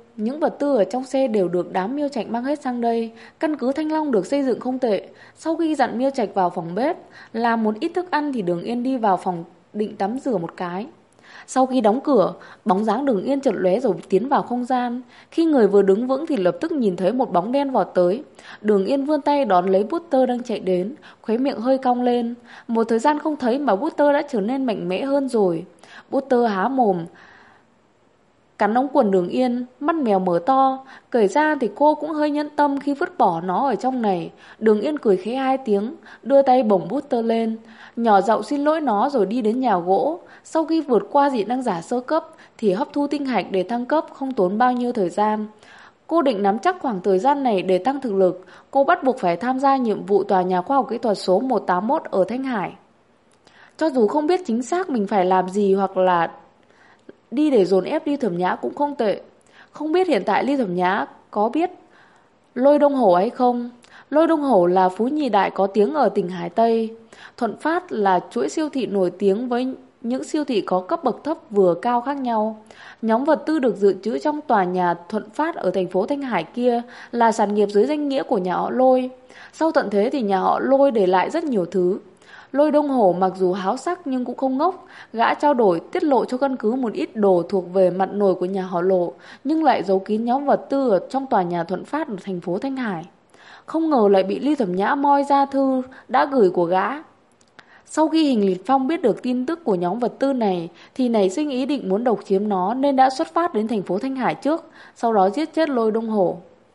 Speaker 1: Căn cứ Thanh Long được xây dựng không tệ. Sau khi dặn Miêu Trạch vào phòng bếp làm một ít thức ăn thì Đường Yên đi vào phòng định tắm rửa một cái. Sau khi đóng cửa, bóng dáng Đường Yên chợt lóe rồi tiến vào không gian. Khi người vừa đứng vững thì lập tức nhìn thấy một bóng đen vọt tới. Đường Yên vươn tay đón lấy Butter đang chạy đến, khóe miệng hơi cong lên. Một thời gian không thấy mà Butter đã trở nên mạnh mẽ hơn rồi. Butter há mồm cắn ống quần Đường Yên, mắt mèo mở to. Kể ra thì cô cũng hơi nhẫn tâm khi vứt bỏ nó ở trong này. Đường Yên cười khẽ 2 tiếng, đưa tay bổng Butter lên, nhỏ giọng xin lỗi nó rồi đi đến nhà gỗ. Sau khi vượt qua dị năng giả sơ cấp thì hấp thu tinh hạch để thăng cấp không tốn bao nhiêu thời gian. Cô định nắm chắc khoảng thời gian này để tăng thực lực. Cô bắt buộc phải tham gia nhiệm vụ tòa nhà khoa học kỹ thuật số 181 ở Thanh Hải. Cho dù không biết chính xác mình phải làm gì hoặc là đi để dồn ép Ly Thẩm Nhã cũng không tệ. Không biết hiện tại Ly Thẩm Nhã có biết Lôi Đông Hổ hay không? Lôi Đông Hổ là phú nhì đại có tiếng ở tỉnh Hải Tây. Thuận Phát là chuỗi siêu thị nổi tiếng với những siêu thị có cấp bậc thấp vừa cao khác nhau. Nhóm vật tư được dự trữ trong tòa nhà Thuận Phát ở thành phố Thanh Hải kia là sản nghiệp dưới danh nghĩa của nhà họ Lôi. Sau tận thế thì nhà họ Lôi để lại rất nhiều thứ. Lôi Đông Hổ mặc dù háo sắc nhưng cũng không ngốc, gã trao đổi tiết lộ cho căn cứ một ít đồ thuộc về mặt nổi của nhà họ Lộ, nhưng lại giấu kín nhóm vật tư ở trong tòa nhà Thuận Phát ở thành phố Thanh Hải. Không ngờ lại bị Ly Thẩm Nhã moi ra thư đã gửi của gã. Sau khi Hình Liệt Phong biết được tin tức của nhóm vật tư này thì nảy sinh ý định muốn độc chiếm nó nên đã xuất phát đến thành phố Thanh Hải trước, sau đó giết chết Lôi Đông Hổ.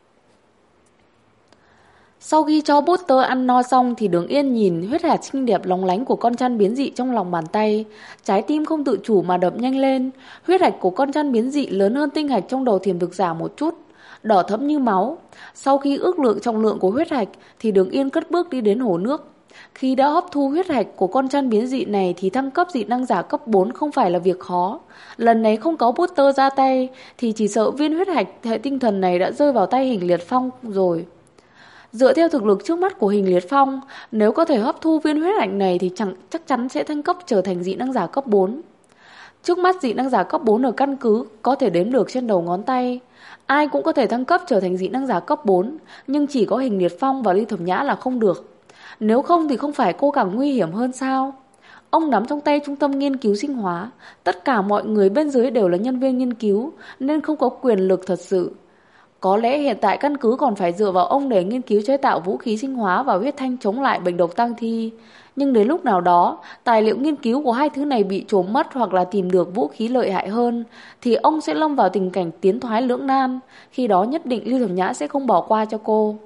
Speaker 1: Sau khi cho Buster ăn no xong thì Đường Yên nhìn huyết hạt xinh đẹp lóng lánh của con chăn biến dị trong lòng bàn tay. Trái tim không tự chủ mà đập nhanh lên. Huyết hạch của con chăn biến dị lớn hơn tinh hạch trong đầu Thiểm Thực Giả một chút, đỏ thẫm như máu. Sau khi ước lượng trọng lượng của huyết hạch thì Đường Yên cất bước đi đến hồ nước. Khi đã hấp thu huyết hạch của con chăn biến dị này thì thăng cấp dị năng giả cấp 4 không phải là việc khó. Lần này không có Buster ra tay thì chỉ sợ viên huyết hạch hệ tinh thần này đã rơi vào tay Hình Liệt Phong rồi. Dựa theo thực lực trước mắt của Hình Liệt Phong, nếu có thể hấp thu viên huyết hạch này thì chắc chắn sẽ thăng cấp trở thành dị năng giả cấp 4. Trước mắt dị năng giả cấp 4 ở căn cứ có thể đếm được trên đầu ngón tay. Ai cũng có thể thăng cấp trở thành dị năng giả cấp 4, nhưng chỉ có Hình Liệt Phong và Ly Thẩm Nhã là không được. Nếu không thì không phải cô càng nguy hiểm hơn sao? Ông nắm trong tay trung tâm nghiên cứu sinh hóa, tất cả mọi người bên dưới đều là nhân viên nghiên cứu nên không có quyền lực thật sự. Có lẽ hiện tại căn cứ còn phải dựa vào ông để nghiên cứu chế tạo vũ khí sinh hóa và huyết thanh chống lại bệnh độc tang thi. Nhưng đến lúc nào đó, tài liệu nghiên cứu của hai thứ này bị trộm mất hoặc là tìm được vũ khí lợi hại hơn, thì ông sẽ lâm vào tình cảnh tiến thoái lưỡng nan. Khi đó nhất định Ly Thẩm Nhã sẽ không bỏ qua cho cô.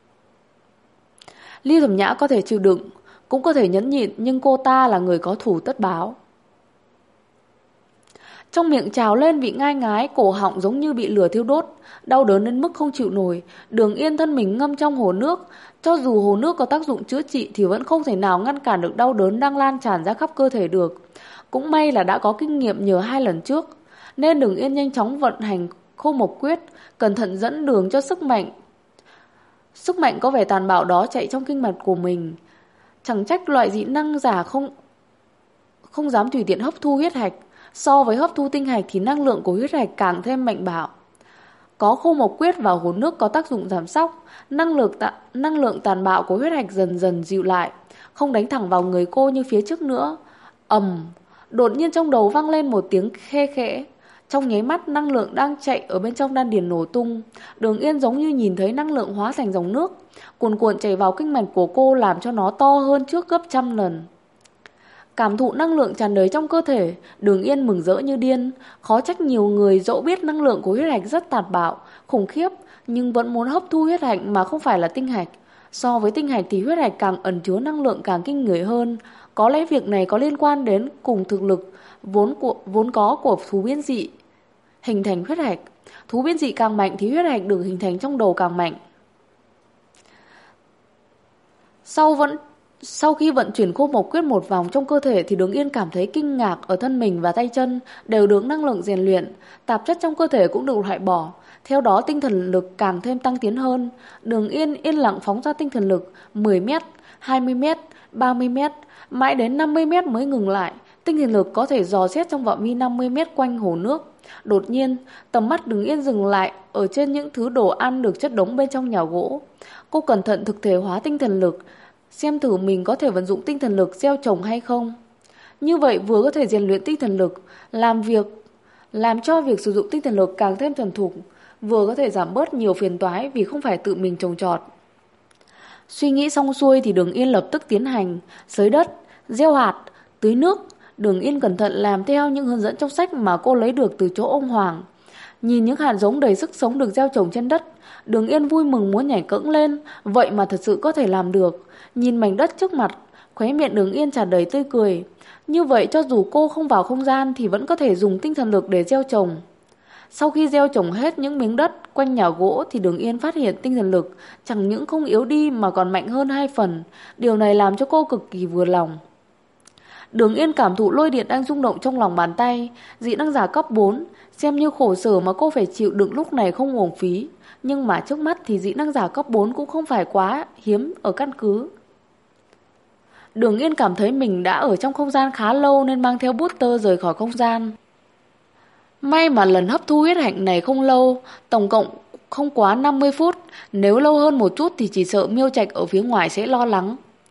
Speaker 1: Ly Thẩm Nhã có thể chịu đựng, cũng có thể nhẫn nhịn, nhưng cô ta là người có thù tất báo. Trong miệng trào lên vị ngai ngái, cổ họng giống như bị lửa thiêu đốt, đau đớn đến mức không chịu nổi. Đường Yên thân mình ngâm trong hồ nước, cho dù hồ nước có tác dụng chữa trị thì vẫn không thể nào ngăn cản được đau đớn đang lan tràn ra khắp cơ thể được. Cũng may là đã có kinh nghiệm nhờ 2 lần trước, nên Đường Yên nhanh chóng vận hành Khô Mộc Quyết, cẩn thận dẫn đường cho sức mạnh có vẻ tàn bạo đó chạy trong kinh mạch của mình. Chẳng trách loại dị năng giả không dám tùy tiện hấp thu huyết hạch. So với hấp thu tinh hạch thì năng lượng của huyết hạch càng thêm mạnh bạo. Có Khô Mộc Quyết vào hồ nước có tác dụng giảm sóc, năng lượng tàn bạo của huyết hạch dần dần dịu lại, không đánh thẳng vào người cô như phía trước nữa. Đột nhiên trong đầu vang lên một tiếng khe khẽ. Trong nháy mắt năng lượng đang chạy ở bên trong đan điền nổ tung. Đường Yên giống như nhìn thấy năng lượng hóa thành dòng nước, cuồn cuộn chảy vào kinh mạch của cô, làm cho nó to hơn trước gấp trăm lần. Cảm thụ năng lượng tràn đầy trong cơ thể, Đường Yên mừng rỡ như điên. Khó trách nhiều người dẫu biết năng lượng của huyết hạch rất tàn bạo, khủng khiếp, nhưng vẫn muốn hấp thu huyết hạch mà không phải là tinh hạch. So với tinh hạch thì huyết hạch càng ẩn chứa năng lượng càng kinh người hơn. Có lẽ việc này có liên quan đến cùng thực lực vốn có của thú biến dị hình thành huyết hạch. Thú biến dị càng mạnh thì huyết hạch được hình thành trong đầu càng mạnh. Sau khi vận chuyển Khô Mộc Quyết một vòng trong cơ thể thì Đường Yên cảm thấy kinh ngạc, ở thân mình và tay chân đều được năng lượng rèn luyện, tạp chất trong cơ thể cũng được loại bỏ. Theo đó tinh thần lực càng thêm tăng tiến hơn. Đường Yên yên lặng phóng ra tinh thần lực 10m, 20m, 30m, mãi đến 50m mới ngừng lại. Tinh thần lực có thể dò xét trong phạm vi 50m quanh hồ nước. Đột nhiên, tầm mắt Đường Yên dừng lại ở trên những thứ đồ ăn được chất đống bên trong nhà gỗ. Cô cẩn thận thực thể hóa tinh thần lực, xem thử mình có thể vận dụng tinh thần lực gieo trồng hay không. Như vậy vừa có thể rèn luyện tinh thần lực, làm cho việc sử dụng tinh thần lực càng thêm thuần thục, vừa có thể giảm bớt nhiều phiền toái vì không phải tự mình trồng trọt. Suy nghĩ xong xuôi thì Đường Yên lập tức tiến hành xới đất, gieo hạt, tưới nước. Đường Yên cẩn thận làm theo những hướng dẫn trong sách mà cô lấy được từ chỗ ông Hoàng. Nhìn những hạt giống đầy sức sống được gieo trồng trên đất, Đường Yên vui mừng muốn nhảy cẫng lên, vậy mà thật sự có thể làm được. Nhìn mảnh đất trước mặt, khóe miệng Đường Yên tràn đầy tươi cười. Như vậy cho dù cô không vào không gian thì vẫn có thể dùng tinh thần lực để gieo trồng. Sau khi gieo trồng hết những miếng đất quanh nhà gỗ thì Đường Yên phát hiện tinh thần lực chẳng những không yếu đi mà còn mạnh hơn 2 phần. Điều này làm cho cô cực kỳ vừa lòng. Đường Yên cảm thụ lôi điện đang rung động trong lòng bàn tay. Dị năng giả cấp 4, xem như khổ sở mà cô phải chịu đựng lúc này không uổng phí. Nhưng mà trước mắt thì dị năng giả cấp 4 cũng không phải quá hiếm ở căn cứ. Đường Yên cảm thấy mình đã ở trong không gian khá lâu nên mang theo Buster rời khỏi không gian. May mà lần hấp thu huyết hạnh này không lâu, tổng cộng không quá 50 phút. Nếu lâu hơn một chút thì chỉ sợ Miêu Trạch ở phía ngoài sẽ lo lắng.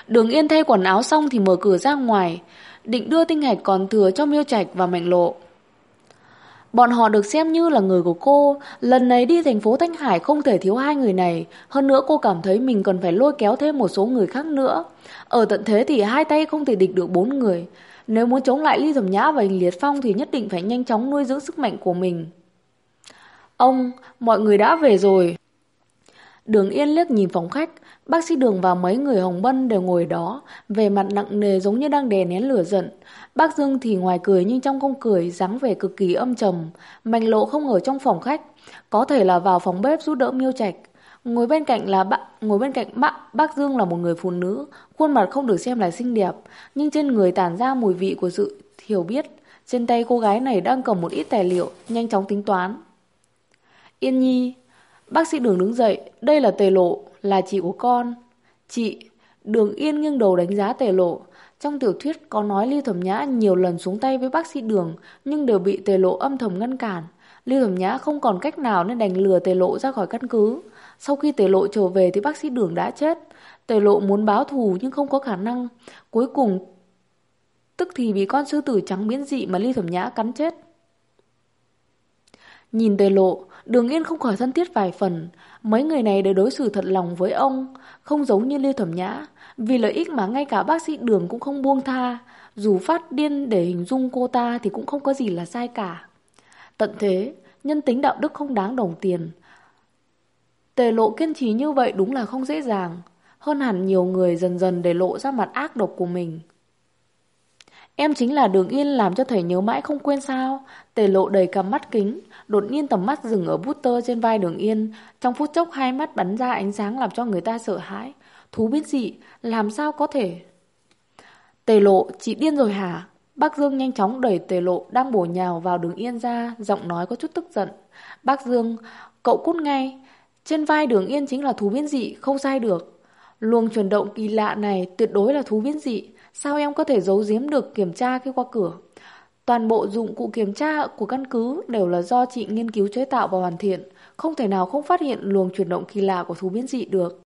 Speaker 1: Đường Yên thay quần áo xong thì mở cửa ra ngoài, định đưa tinh hạch còn thừa cho Miêu Trạch và Mạnh Lộ. Bọn họ được xem như là người của cô, lần này đi thành phố Thanh Hải không thể thiếu hai người này, hơn nữa cô cảm thấy mình cần phải lôi kéo thêm một số người khác nữa. Ở tận thế thì hai tay không thể địch được bốn người. Nếu muốn chống lại Ly Thẩm Nhã và Hình Liệt Phong thì nhất định phải nhanh chóng nuôi dưỡng sức mạnh của mình. Ông, mọi người đã về rồi. Đường Yên liếc nhìn phòng khách, bác sĩ Đường và mấy người Hồng Bân đều ngồi đó, vẻ mặt nặng nề giống như đang đè nén lửa giận. Bác Dương thì ngoài cười nhưng trong không cười, dáng vẻ cực kỳ âm trầm. Mạnh Lộ không ở trong phòng khách, có thể là vào phòng bếp giúp đỡ Miêu Trạch. Ngồi bên cạnh bác Dương là một người phụ nữ, khuôn mặt không được xem là xinh đẹp, nhưng trên người tản ra mùi vị của sự hiểu biết. Trên tay cô gái này đang cầm một ít tài liệu, nhanh chóng tính toán. Yên Nhi, bác sĩ Đường đứng dậy, đây là Tề Lộ, là chị của con. Chị, Đường Yên nghiêng đầu đánh giá Tề Lộ. Trong tiểu thuyết có nói Lưu Thẩm Nhã nhiều lần xuống tay với bác sĩ Đường, nhưng đều bị Tề Lộ âm thầm ngăn cản. Lưu Thẩm Nhã không còn cách nào nên đành lừa Tề Lộ ra khỏi căn cứ. Sau khi Tề Lộ trở về thì bác sĩ Đường đã chết. Tề Lộ muốn báo thù nhưng không có khả năng. Cuối cùng, tức thì bị con sư tử trắng biến dị mà Lưu Thẩm Nhã cắn chết. Nhìn Tề Lộ, Đường Yên không khỏi thân thiết vài phần. Mấy người này đều đối xử thật lòng với ông, không giống như Lưu Thẩm Nhã. Vì lợi ích mà ngay cả bác sĩ Đường cũng không buông tha. Dù phát điên để hình dung cô ta thì cũng không có gì là sai cả. Tận thế, nhân tính đạo đức không đáng đồng tiền. Tề Lộ kiên trì như vậy đúng là không dễ dàng. Hơn hẳn nhiều người dần dần để lộ ra mặt ác độc của mình. Em chính là Đường Yên làm cho thầy nhớ mãi không quên sao? Tề Lộ đầy cằm mắt kính, đột nhiên tầm mắt dừng ở bút tơ trên vai Đường Yên. Trong phút chốc hai mắt bắn ra ánh sáng làm cho người ta sợ hãi. Thú biến dị, làm sao có thể? Tề Lộ, chị điên rồi hả? Bác Dương nhanh chóng đẩy Tề Lộ đang bổ nhào vào Đường Yên ra, giọng nói có chút tức giận. Bác Dương, cậu cút ngay. Trên vai Đường Yên chính là thú biến dị, không sai được. Luồng chuyển động kỳ lạ này tuyệt đối là thú biến dị. Sao em có thể giấu giếm được kiểm tra khi qua cửa? Toàn bộ dụng cụ kiểm tra của căn cứ đều là do chị nghiên cứu chế tạo và hoàn thiện, không thể nào không phát hiện luồng chuyển động kỳ lạ của thú biến dị được.